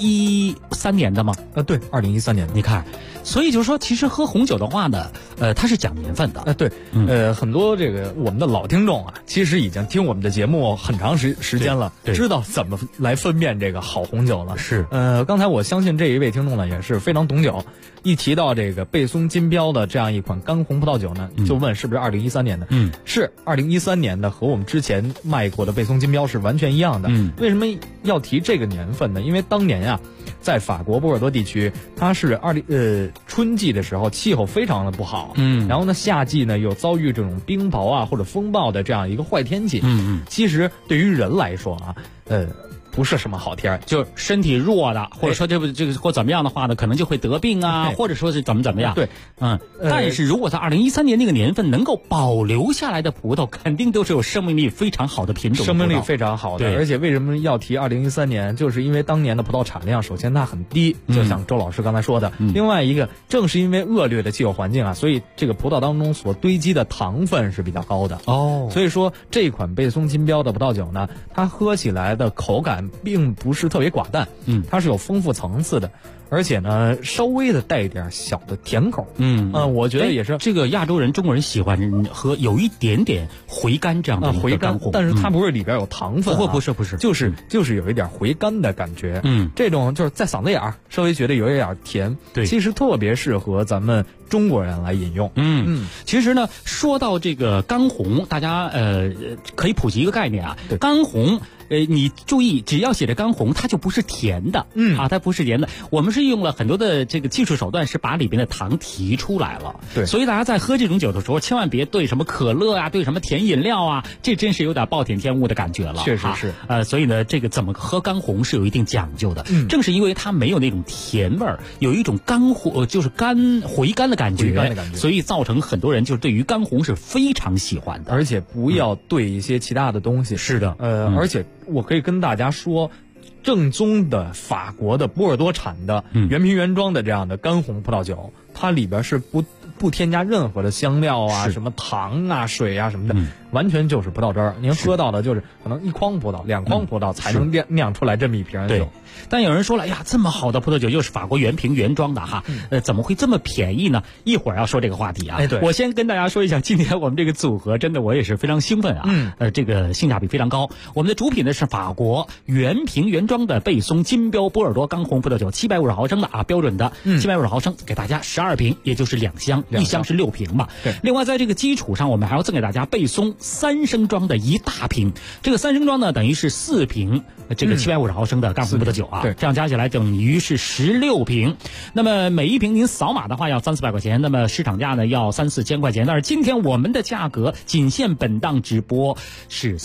2013年的吗？ 对，2013年。 你看，所以就是说，其实喝红酒的话呢，它是讲年份的。 对，很多这个我们的老听众啊，其实已经听我们的节目很长时间了，知道怎么来分辨这个好红酒了。 是， 刚才我相信这一位听众呢也是非常懂酒，一提到这个贝松金标的这样一款干红葡萄酒呢，就问是不是2013年的？是2013年的，和我们之前卖过的贝松金标是完全一样的。为什么要提这个年份呢？因为当年啊，在法国波尔多地区，它是春季的时候气候非常的不好，然后呢夏季呢又遭遇这种冰雹啊或者风暴的这样一个坏天气，其实对于人来说啊，不是什么好天， 就身体弱的，或者说这个或怎么样的话呢，可能就会得病啊，或者说是怎么样。 对， 但是如果在2013年那个年份能够保留下来的葡萄，肯定都是有生命力非常好的品种， 生命力非常好的。而且为什么要提2013年，就是因为当年的葡萄产量，首先它很低，就像周老师刚才说的。另外一个，正是因为恶劣的气候环境啊，所以这个葡萄当中所堆积的糖分是比较高的。所以说这款贝松金标的葡萄酒呢，它喝起来的口感并不是特别寡淡，它是有丰富层次的，而且呢稍微的带一点小的甜口。我觉得也是这个亚洲人中国人喜欢喝有一点点回甘这样的回甘，但是它不是里边有糖分， 不是， 就是有一点回甘的感觉。这种就是在嗓子眼儿稍微觉得有一点甜， 对， 其实特别适合咱们中国人来饮用。 其实呢，说到这个干红，大家可以普及一个概念啊，干红。你注意，只要写着干红，它就不是甜的，它不是甜的。我们是用了很多的这个技术手段，是把里边的糖提出来了。 对， 所以大家在喝这种酒的时候，千万别对什么可乐啊，对什么甜饮料啊，这真是有点暴殄天物的感觉了。 确实是。 所以呢，这个怎么喝干红是有一定讲究的。正是因为它没有那种甜味儿，有一种就是回甘的感觉，所以造成很多人就是对于干红是非常喜欢的。 而且不要兑一些其他的东西。 是的， 而且我可以跟大家说，正宗的法国的波尔多产的原瓶原装的这样的干红葡萄酒，它里边是不添加任何的香料啊，什么糖啊、水啊什么的，完全就是葡萄汁儿。您喝到的就是可能1筐葡萄、2筐葡萄才能酿出来这么一瓶酒。 但有人说了，呀，这么好的葡萄酒又是法国原瓶原装的哈，怎么会这么便宜呢？一会儿要说这个话题啊。我先跟大家说一下，今天我们这个组合真的我也是非常兴奋啊。这个性价比非常高。我们的主品呢是法国原瓶原装的贝松金标波尔多干红葡萄酒，750毫升的啊，标准的750毫升，给大家12瓶，也就是2箱，1箱是6瓶嘛。 对。 另外在这个基础上，我们还要赠给大家贝松3升装的1大瓶。这个3升装呢，等于是4瓶这个750毫升的干红葡萄酒啊。 对， 这样加起来等于是16瓶。那么每一瓶您扫码的话要300-400块钱，那么市场价呢要3-4千块钱。但是今天我们的价格仅限本档直播是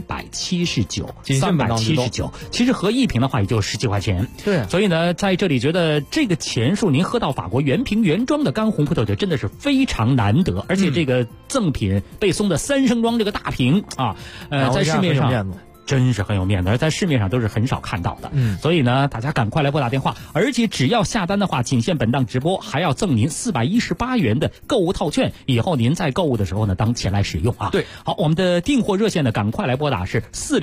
379，其实合一瓶的话也就10几块钱。 对， 所以呢，在这里觉得这个钱数您喝到法国原瓶原装的干红葡萄酒真的是非常难得，而且这个赠品贝松的3升装这个大瓶啊，在市面上真是很有面子，而在市面上都是很少看到的。所以呢，大家赶快来拨打电话，而且只要下单的话，仅限本档直播，还要赠您418元的购物套券，以后您在购物的时候呢，当钱来使用啊。 对， 好，我们的订货热线呢，赶快来拨打是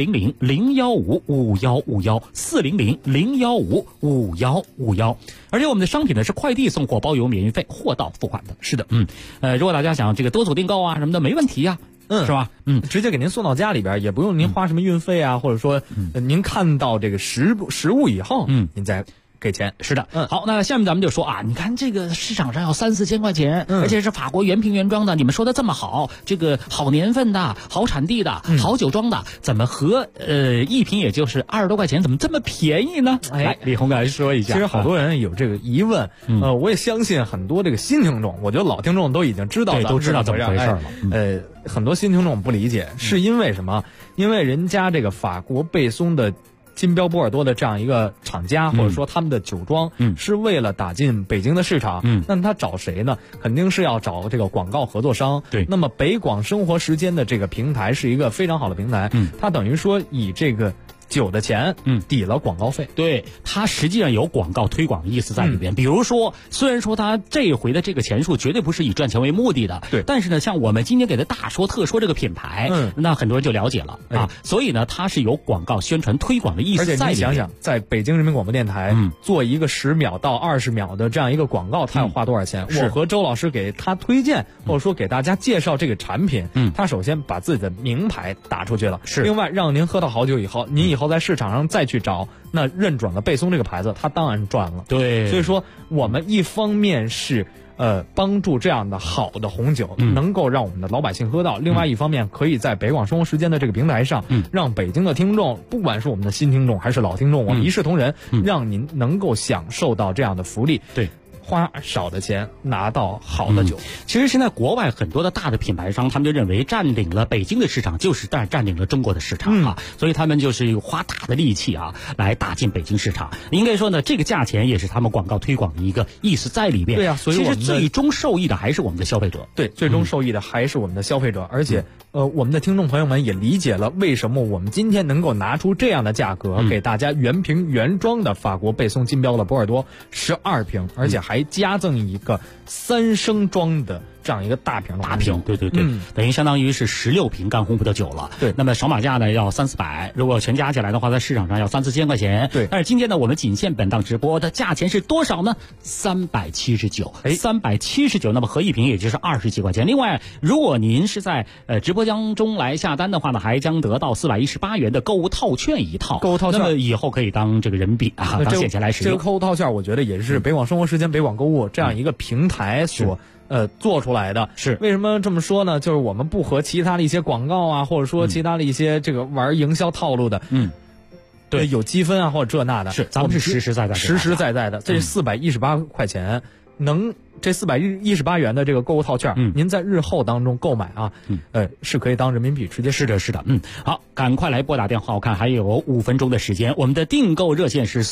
400-015-5151，400-015-5151，而且我们的商品呢是快递送货，包邮免运费，货到付款的。 是的， 如果大家想这个多组订购啊什么的，没问题呀。是吧？ 直接给您送到家里边，也不用您花什么运费啊，或者说您看到这个实物以后，您再给钱。 是的，好，那下面咱们就说啊，你看这个市场上要3-4千块钱，而且是法国原瓶原装的，你们说的这么好，这个好年份的、好产地的、好酒庄的，怎么和一瓶也就是20多块钱，怎么这么便宜呢？来，李红来说一下。 其实好多人有这个疑问，我也相信很多这个新听众，我觉得老听众都已经知道， 对，都知道怎么回事了。 很多新听众不理解，是因为什么？因为人家这个法国贝松的金标波尔多的这样一个厂家，或者说他们的酒庄，是为了打进北京的市场，那他找谁呢？肯定是要找这个广告合作商。 对， 那么北广生活时间的这个平台是一个非常好的平台，它等于说以这个酒的钱，抵了广告费。 对，它实际上有广告推广的意思在里边。比如说，虽然说它这回的这个钱数绝对不是以赚钱为目的的， 对， 但是呢，像我们今天给它大说特说这个品牌，那很多人就了解了啊。所以呢，它是有广告宣传推广的意思在里边。 而且你想想，在北京人民广播电台做一个10秒到20秒的这样一个广告，它要花多少钱？我和周老师给他推荐，或者说给大家介绍这个产品，他首先把自己的名牌打出去了， 是。 另外，让您喝到好酒以后，您以后在市场上再去找那认准了贝松这个牌子，他当然赚了。 对， 所以说我们一方面是帮助这样的好的红酒能够让我们的老百姓喝到，另外一方面可以在北广生活时间的这个平台上，让北京的听众，不管是我们的新听众还是老听众，我们一视同仁，让您能够享受到这样的福利。 对。 花少的钱拿到好的酒。 其实现在国外很多的大的品牌商，他们就认为占领了北京的市场，就是占领了中国的市场啊，所以他们就是花大的力气啊，来打进北京市场。应该说呢，这个价钱也是他们广告推广的一个意思在里边。 对啊，所以其实最终受益的还是我们的消费者。 对，最终受益的还是我们的消费者，而且我们的听众朋友们也理解了为什么我们今天能够拿出这样的价格，给大家原瓶原装的法国贝松金标的波尔多12瓶，而且还加赠一个3升装的这样一个大瓶， 对，等于相当于是16瓶干红葡萄酒了。 对， 那么少码价呢要300-400，如果全加起来的话，在市场上要3-4千块钱。 对， 但是今天呢，我们仅限本档直播的价钱是多少呢？379，379，那么合一瓶也就是20几块钱。另外，如果您是在直播当中来下单的话呢，还将得到418元的购物套券一套。 购物套券， 那么以后可以当这个人民币啊，当现钱来使用。 这个购物套券，我觉得也是北广生活时间、北广购物这样一个平台所做出来的。 是为什么这么说呢？就是我们不和其他的一些广告啊，或者说其他的一些这个玩营销套路的，对，有积分啊或者这那的， 是咱们是实实在在的，这418块钱这418元的这个购物套券，您在日后当中购买啊，是可以当人民币直接。 是的，好，赶快来拨打电话，我看还有5分钟的时间。我们的订购热线是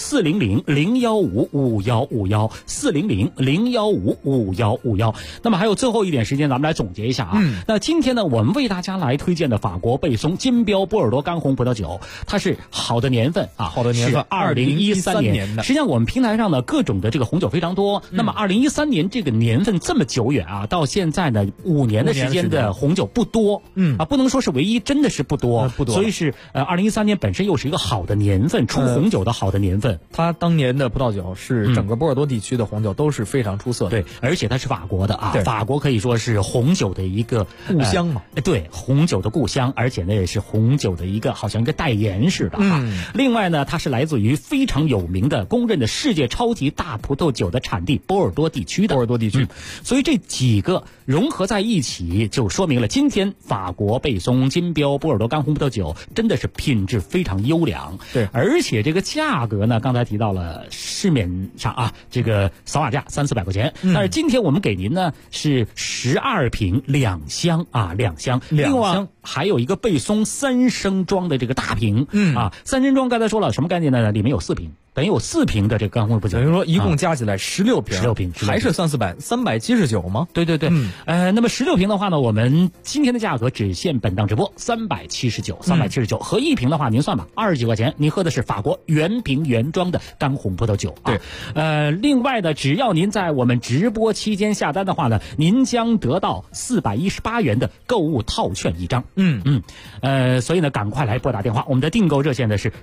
400-015-5151，400-015-5151。那么还有最后一点时间，咱们来总结一下啊。那今天呢，我们为大家来推荐的法国贝松金标波尔多干红葡萄酒，它是好的年份啊， 是 2013年的。实际上我们平台上呢，各种的这个红酒非常多。那么2013年这个年份这么久远啊，到现在呢5年的时间的红酒不多，不能说是唯一，真的是不多。所以是2013年本身又是一个好的年份，出红酒的好的年份。 它当年的葡萄酒是整个波尔多地区的红酒都是非常出色的。 对，而且它是法国的啊，法国可以说是红酒的一个故乡嘛。 对，红酒的故乡，而且呢也是红酒的一个好像一个代言似的啊。另外呢，它是来自于非常有名的、公认的世界超级大葡萄酒的产地波尔多地区的。所以这几个融合在一起，就说明了今天法国贝松金标波尔多干红葡萄酒真的是品质非常优良。 对， 而且这个价格呢，刚才提到了市面上啊，这个扫码价300-400块钱，但是今天我们给您呢是12瓶2箱啊，2箱，另外还有一个贝松3升装的这个大瓶，啊，3升装刚才说了什么概念呢？里面有4瓶。等于有4瓶的这个干红葡萄酒， 等于说一共加起来16瓶，还是379吗？ 对，那么16瓶的话呢，我们今天的价格只限本档直播379，合一瓶的话您算吧，20几块钱，您喝的是法国原瓶原装的干红葡萄酒。 对， 另外呢，只要您在我们直播期间下单的话呢，您将得到418元的购物套券一张。所以呢，赶快来拨打电话，我们的订购热线呢是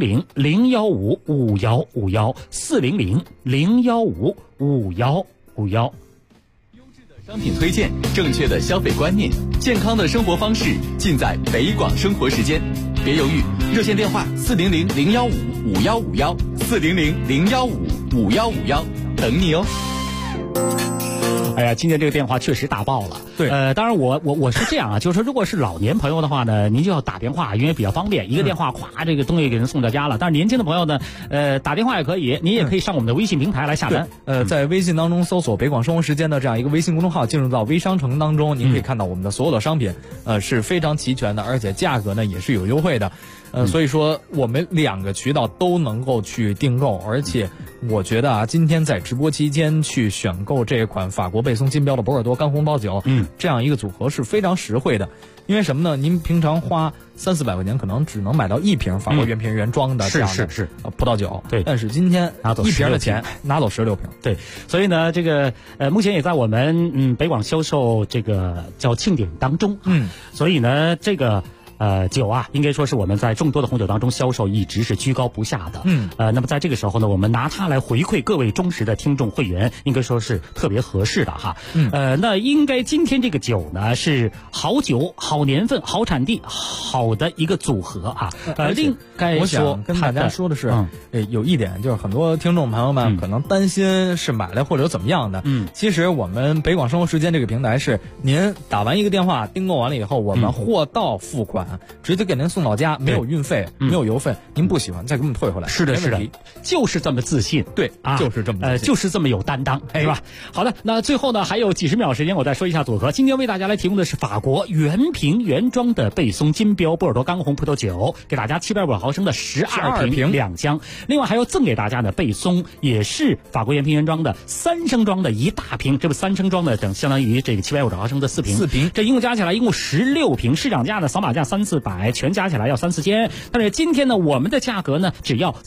400-015-5151，400-015-5151。 商品推荐，正确的消费观念，健康的生活方式，尽在北广生活时间。别犹豫，热线电话400-015-5151，400-015-5151，等你哦。 哎呀，今天这个电话确实打爆了。 对， 当然我是这样啊，就是说，如果是老年朋友的话呢，您就要打电话，因为比较方便，一个电话咵，这个东西给人送到家了。但是年轻的朋友呢，打电话也可以，您也可以上我们的微信平台来下单。 在微信当中搜索北广生活时间的这样一个微信公众号，进入到微商城当中，您可以看到我们的所有的商品，是非常齐全的，而且价格呢也是有优惠的。 所以说我们2个渠道都能够去订购，而且我觉得啊，今天在直播期间去选购这款法国贝松金标的博尔多干红包酒，这样一个组合是非常实惠的。因为什么呢？您平常花300-400块钱，可能只能买到1瓶法国原瓶原装的这样的葡萄酒。 对， 但是今天拿走 1瓶的钱，拿走16瓶。 对，所以呢，这个目前也在我们北广销售这个叫庆典当中。所以呢，这个。酒啊，应该说是我们在众多的红酒当中销售一直是居高不下的。那么在这个时候呢，我们拿它来回馈各位忠实的听众会员，应该说是特别合适的哈。那应该今天这个酒呢是好酒、好年份、好产地、好的一个组合啊。 我想跟大家说的是，有一点就是很多听众朋友们可能担心是买来或者怎么样的。其实我们北广生活时间这个平台是您打完一个电话订购完了以后，我们货到付款。直接给您送到家，没有运费，没有邮费，您不喜欢再给我们退回来。 是的，是的，就是这么自信， 对啊，就是这么自信， 就是这么有担当，是吧？好的，那最后呢，还有几十秒时间，我再说一下组合。今天为大家来提供的是法国原瓶原装的贝松金标波尔多干红葡萄酒，给大家750毫升的12瓶2箱，另外还要赠给大家的贝松，也是法国原瓶原装的3升装的1大瓶，这不3升装的等相当于这个750毫升的4瓶，这一共加起来一共16瓶，市场价呢扫码价300-400。全加起来要3-4千，但是今天呢，我们的价格呢只要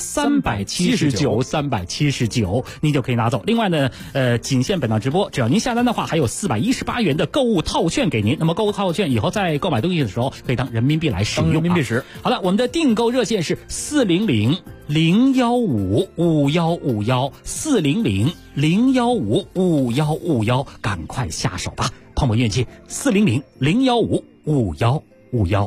379，您就可以拿走。另外呢，仅限本档直播，只要您下单的话，还有418元的购物套券给您。那么购物套券以后在购买东西的时候，可以当人民币来使用， 人民币使。 好了，我们的订购热线是400-015-5151，400-015-5151，赶快下手吧，碰碰运气。400-015-5151。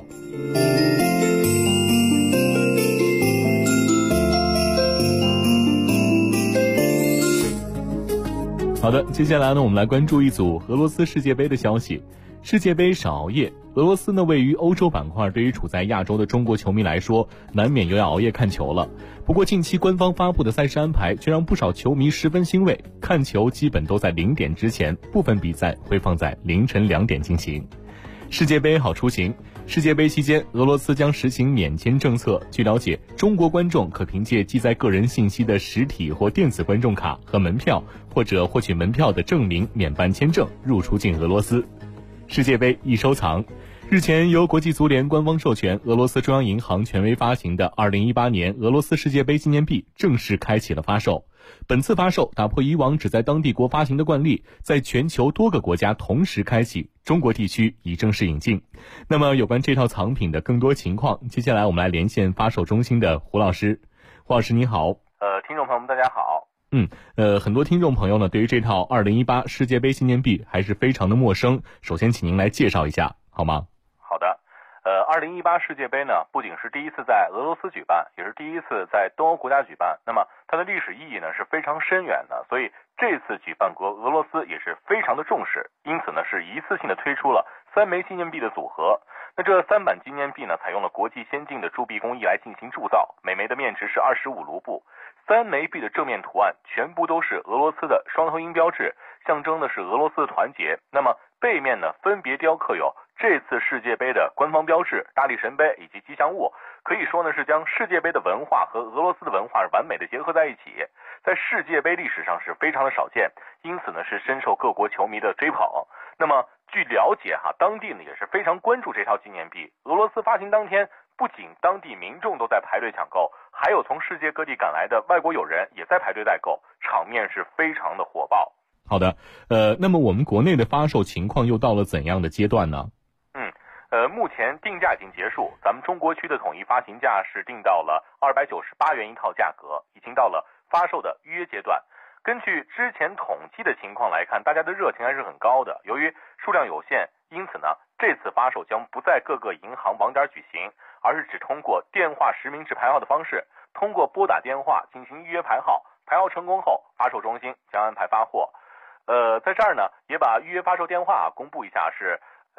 好的，接下来呢，我们来关注一组俄罗斯世界杯的消息。世界杯少熬夜，俄罗斯呢位于欧洲板块，对于处在亚洲的中国球迷来说，难免又要熬夜看球了。不过近期官方发布的赛事安排却让不少球迷十分欣慰，看球基本都在0点之前，部分比赛会放在凌晨2点进行。世界杯好出行。世界杯期间，俄罗斯将实行免签政策。据了解，中国观众可凭借记载个人信息的实体或电子观众卡和门票，或者获取门票的证明免办签证入出境俄罗斯。世界杯易收藏。日前，由国际足联官方授权，俄罗斯中央银行权威发行的2018年俄罗斯世界杯纪念币正式开启了发售。本次发售打破以往只在当地国发行的惯例，在全球多个国家同时开启，中国地区已正式引进。那么有关这套藏品的更多情况，接下来我们来连线发售中心的胡老师。胡老师你好。 听众朋友们大家好。 很多听众朋友呢对于这套2018世界杯纪念币还是非常的陌生，首先请您来介绍一下好吗？ 好的。2018世界杯呢，不仅是第一次在俄罗斯举办，也是第一次在东欧国家举办。那么它的历史意义呢是非常深远的，所以这次举办国俄罗斯也是非常的重视，因此呢是一次性的推出了3枚纪念币的组合。那这3版纪念币呢，采用了国际先进的铸币工艺来进行铸造，每枚的面值是25卢布。3枚币的正面图案全部都是俄罗斯的双头鹰标志，象征的是俄罗斯的团结。那么背面呢，分别雕刻有这次世界杯的官方标志、大力神杯以及吉祥物，可以说呢是将世界杯的文化和俄罗斯的文化完美的结合在一起，在世界杯历史上是非常的少见，因此呢是深受各国球迷的追捧。那么据了解当地呢也是非常关注这套纪念币。俄罗斯发行当天，不仅当地民众都在排队抢购，还有从世界各地赶来的外国友人也在排队代购，场面是非常的火爆。 好的，那么我们国内的发售情况又到了怎样的阶段呢？ 目前定价已经结束，咱们中国区的统一发行价是定到了298元一套价格，已经到了发售的预约阶段。根据之前统计的情况来看，大家的热情还是很高的。由于数量有限，因此呢，这次发售将不在各个银行网点举行，而是只通过电话实名制排号的方式，通过拨打电话进行预约排号，排号成功后，发售中心将安排发货。在这儿呢，也把预约发售电话公布一下，是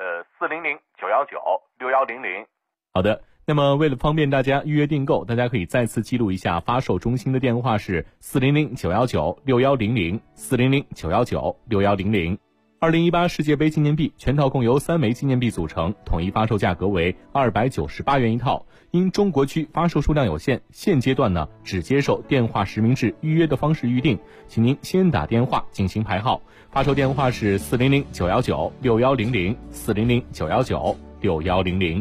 400-919-6100。 好的，那么为了方便大家预约订购，大家可以再次记录一下发售中心的电话是400-919-6100，400-919-6100。 2018世界杯纪念币全套共由3枚纪念币组成，统一发售价格为298元一套。因中国区发售数量有限，现阶段呢只接受电话实名制预约的方式预定，请您先打电话进行排号。发售电话是400-919-6100 400-919-6100。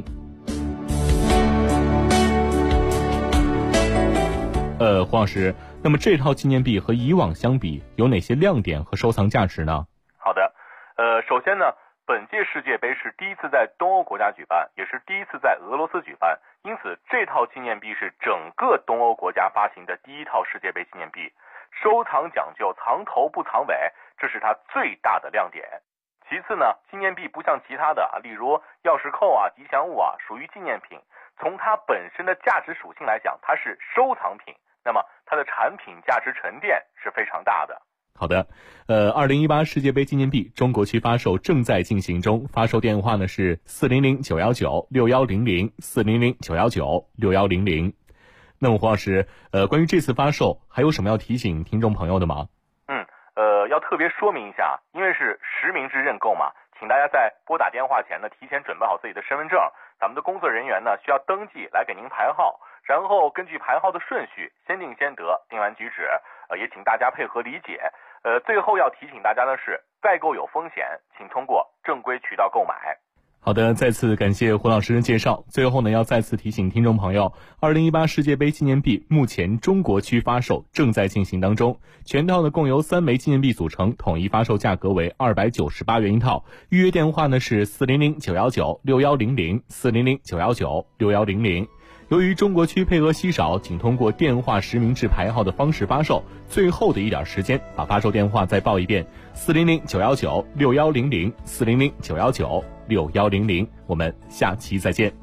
黄老师，那么这套纪念币和以往相比，有哪些亮点和收藏价值呢？ 好的，首先呢，本届世界杯是第一次在东欧国家举办，也是第一次在俄罗斯举办，因此这套纪念币是整个东欧国家发行的第一套世界杯纪念币，收藏讲究藏头不藏尾，这是它最大的亮点。其次呢，纪念币不像其他的例如钥匙扣啊、吉祥物啊，属于纪念品，从它本身的价值属性来讲，它是收藏品，那么它的产品价值沉淀是非常大的。 好的，2018世界杯纪念币中国区发售正在进行中，发售电话呢是400-919-6100 400-919-6100。那么黄老师，关于这次发售还有什么要提醒听众朋友的吗？ 要特别说明一下，因为是实名制认购嘛，请大家在拨打电话前呢，提前准备好自己的身份证，咱们的工作人员呢需要登记来给您排号，然后根据排号的顺序先定先得，定完举止，也请大家配合理解。最后要提醒大家的是，代购有风险，请通过正规渠道购买。 好的，再次感谢胡老师的介绍。最后呢，要再次提醒听众朋友，2018世界杯纪念币目前中国区发售正在进行当中，全套呢共由3枚纪念币组成，统一发售价格为298元一套。预约电话呢是400-919-6100 400-919-6100。由于中国区配额稀少，请通过电话实名制排号的方式发售。最后的一点时间，把发售电话再报一遍：400-919-6100 400-919-6100。我们下期再见。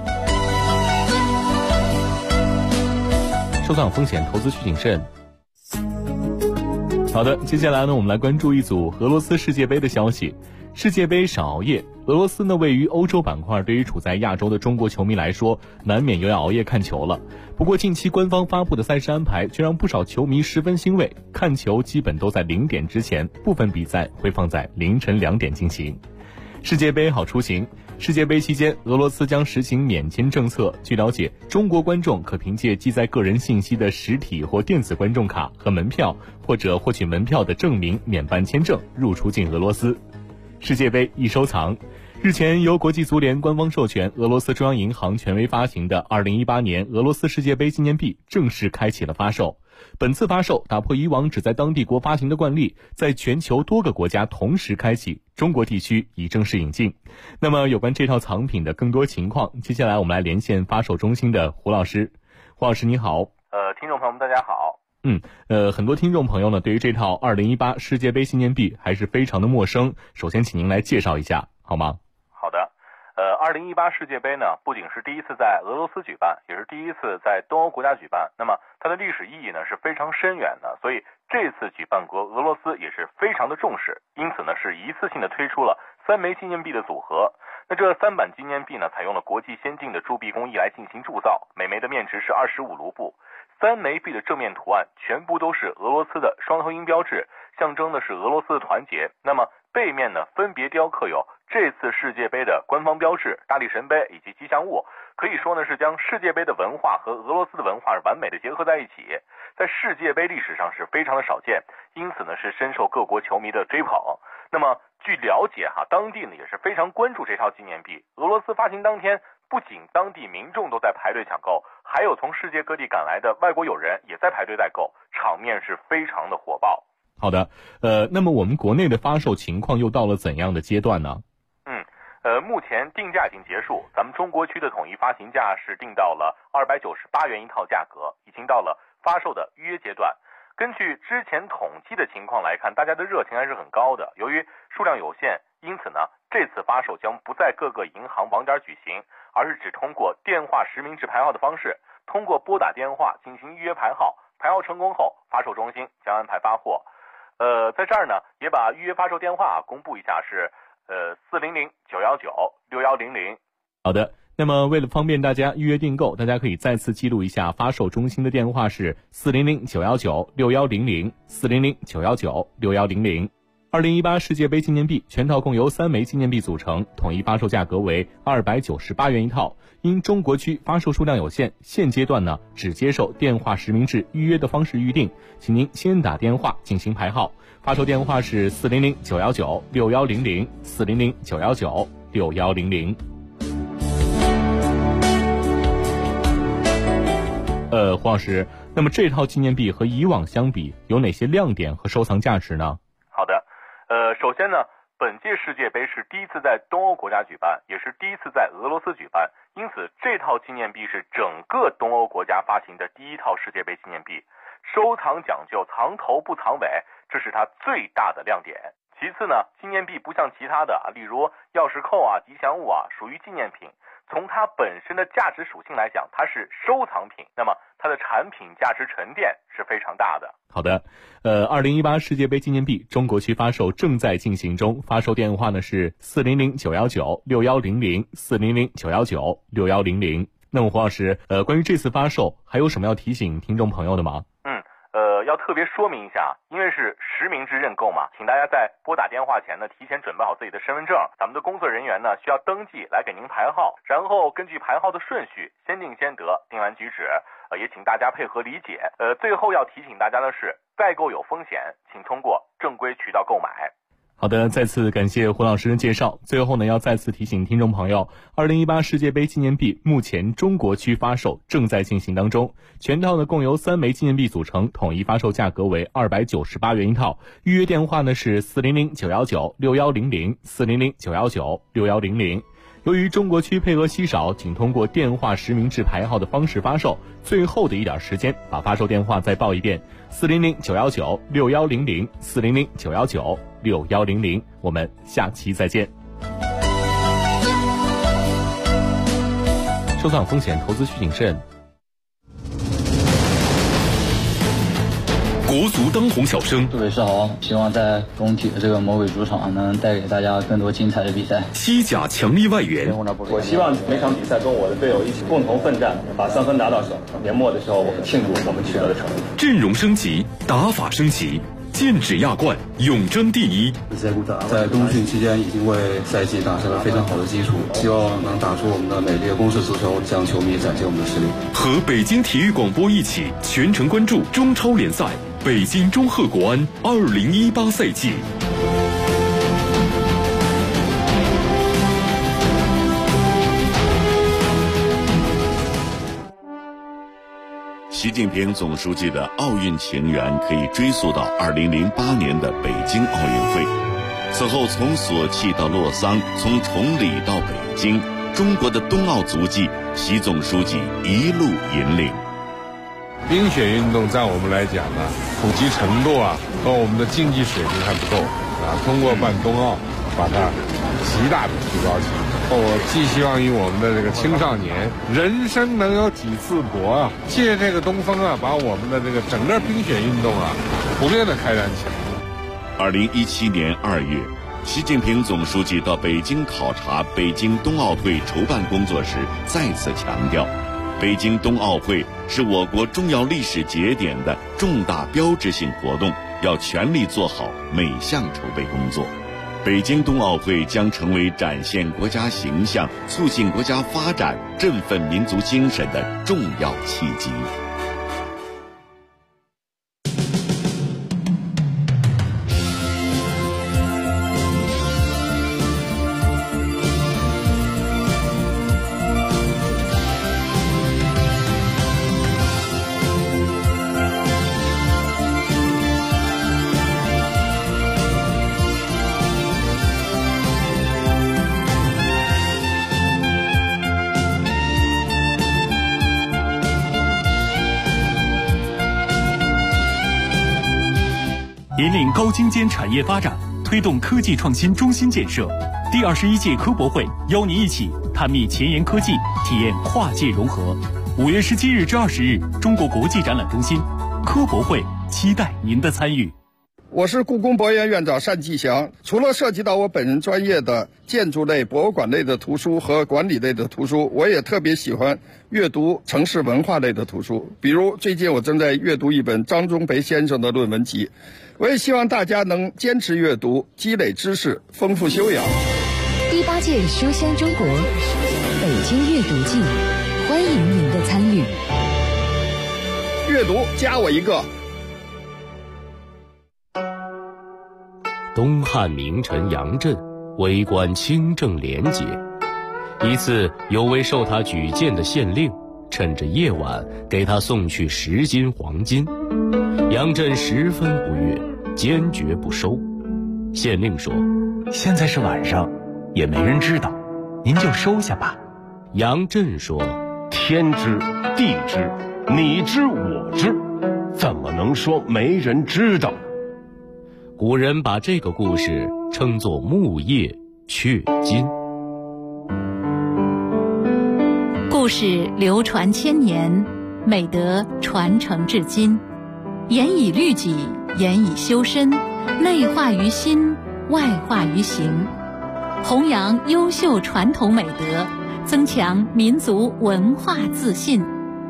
收藏风险，投资需谨慎。好的，接下来呢，我们来关注一组俄罗斯世界杯的消息。世界杯少熬夜，俄罗斯呢位于欧洲板块，对于处在亚洲的中国球迷来说，难免又要熬夜看球了。不过近期官方发布的赛事安排却让不少球迷十分欣慰，看球基本都在0点之前，部分比赛会放在凌晨2点进行。世界杯好出行。世界杯期间，俄罗斯将实行免签政策。据了解，中国观众可凭借记载个人信息的实体或电子观众卡和门票，或者获取门票的证明免办签证，入出境俄罗斯。世界杯易收藏。日前，由国际足联官方授权，俄罗斯中央银行权威发行的2018年俄罗斯世界杯纪念币正式开启了发售。本次发售打破以往只在当地国发行的惯例，在全球多个国家同时开启，中国地区已正式引进。那么有关这套藏品的更多情况，接下来我们来连线发售中心的胡老师。胡老师你好。 听众朋友们大家好。 很多听众朋友呢对于这套2018世界杯纪念币还是非常的陌生，首先请您来介绍一下好吗？ 好的。2018世界杯呢，不仅是第一次在俄罗斯举办，也是第一次在东欧国家举办。那么它的历史意义呢是非常深远的，所以这次举办国俄罗斯也是非常的重视，因此呢是一次性的推出了3枚纪念币的组合。那这3版纪念币呢，采用了国际先进的铸币工艺来进行铸造，每枚的面值是25卢布。3枚币的正面图案全部都是俄罗斯的双头鹰标志，象征的是俄罗斯的团结。那么背面呢，分别雕刻有这次世界杯的官方标志、大力神杯以及吉祥物，可以说呢是将世界杯的文化和俄罗斯的文化完美的结合在一起，在世界杯历史上是非常的少见，因此呢是深受各国球迷的追捧。那么据了解当地呢也是非常关注这套纪念币。俄罗斯发行当天，不仅当地民众都在排队抢购，还有从世界各地赶来的外国友人也在排队代购，场面是非常的火爆。 好的，那么我们国内的发售情况又到了怎样的阶段呢？ 目前定价已经结束，咱们中国区的统一发行价是定到了298元一套价格，已经到了发售的预约阶段。根据之前统计的情况来看，大家的热情还是很高的。由于数量有限，因此呢，这次发售将不在各个银行网点举行，而是只通过电话实名制排号的方式，通过拨打电话进行预约排号，排号成功后，发售中心将安排发货。在这儿呢，也把预约发售电话公布一下，是400-919-6100。 好的，那么为了方便大家预约订购，大家可以再次记录一下发售中心的电话是400-919-6100 400-919-6100。 2018世界杯纪念币全套共由3枚纪念币组成，统一发售价格为298元一套。因中国区发售数量有限，现阶段呢只接受电话实名制预约的方式预定，请您先打电话进行排号。发售电话是400-919-6100 400-919-6100。黄老师，那么这套纪念币和以往相比有哪些亮点和收藏价值呢？ 好的，首先呢，本届世界杯是第一次在东欧国家举办，也是第一次在俄罗斯举办，因此这套纪念币是整个东欧国家发行的第一套世界杯纪念币，收藏讲究藏头不藏尾，这是它最大的亮点。其次呢，纪念币不像其他的例如钥匙扣吉祥物属于纪念品，从它本身的价值属性来讲，它是收藏品，那么它的产品价值沉淀是非常大的。 好的，2018世界杯纪念币中国区发售正在进行中，发售电话呢是400-919-6100 400-919-6100。那么黄老师，关于这次发售还有什么要提醒听众朋友的吗？ 要特别说明一下，因为是实名制认购嘛，请大家在拨打电话前呢，提前准备好自己的身份证，咱们的工作人员呢需要登记来给您排号，然后根据排号的顺序，先定先得，定完举止，也请大家配合理解。最后要提醒大家的是，代购有风险，请通过正规渠道购买。好的，再次感谢胡老师的介绍。最后呢，要再次提醒听众朋友，2018世界杯纪念币目前中国区发售正在进行当中，全套呢共由3枚纪念币组成，统一发售价格为298元一套。预约电话呢是400-919-6100 400-919-6100。由于中国区配额稀少，请通过电话实名制排号的方式发售。最后的一点时间，把发售电话再报一遍：400-919-6100 400-919-6100。我们下期再见。收藏风险，投资需谨慎。 国足当红小生， 杜伟是好，希望在工体的这个魔鬼主场能带给大家更多精彩的比赛。 西甲强力外援， 我希望每场比赛跟我的队友一起共同奋战，把3分拿到手。年末的时候，我们庆祝我们取得的成绩。 阵容升级，打法升级，剑指亚冠，永争第一。 在冬训期间已经为赛季打下了非常好的基础，希望能打出我们的美丽的攻势足球，向球迷展现我们的实力。 和北京体育广播一起全程关注中超联赛。北京中赫国安2018赛季。习近平总书记的奥运情缘可以追溯到2008年的北京奥运会。此后，从索契到洛桑，从崇礼到北京，中国的冬奥足迹，习总书记一路引领。 冰雪运动在我们来讲呢，普及程度和我们的竞技水平还不够通过办冬奥，把它极大的提高起来。我寄希望于我们的这个青少年，人生能有几次搏借这个东风把我们的这个整个冰雪运动普遍的开展起来。 2017年2月，习近平总书记到北京考察北京冬奥会筹办工作时，再次强调，北京冬奥会是我国重要历史节点的重大标志性活动，要全力做好每项筹备工作。北京冬奥会将成为展现国家形象、促进国家发展、振奋民族精神的重要契机。 引领高精尖产业发展，推动科技创新中心建设。第21届科博会邀您一起探秘前沿科技，体验跨界融合。5月17日至20日，中国国际展览中心科博会，期待您的参与。 我是故宫博物院院长单霁翔。除了涉及到我本人专业的建筑类、博物馆类的图书和管理类的图书，我也特别喜欢阅读城市文化类的图书。比如最近我正在阅读一本张忠培先生的论文集。我也希望大家能坚持阅读，积累知识，丰富修养。 第8届书香中国北京阅读季，欢迎您的参与。 阅读加我一个。 东汉名臣杨震为官清正廉洁，一次有位受他举荐的县令趁着夜晚给他送去10斤黄金，杨震十分不悦，坚决不收。县令说： 现在是晚上，也没人知道，您就收下吧。 杨震说： 天知地知，你知我知，怎么能说没人知道？ 古人把这个故事称作木叶雀金。 故事流传千年，美德传承至今，严以律己，严以修身，内化于心，外化于行，弘扬优秀传统美德，增强民族文化自信。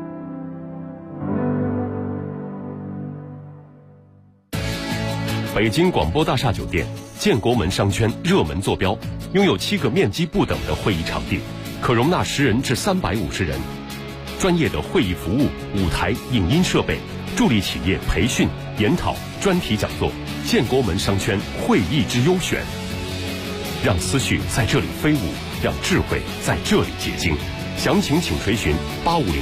北京广播大厦酒店建国门商圈热门坐标，拥有7个面积不等的会议场地，可容纳10人至350人，专业的会议服务、舞台、影音设备，助力企业培训、研讨、专题讲座。建国门商圈会议之优选，让思绪在这里飞舞，让智慧在这里结晶。详情请垂询8505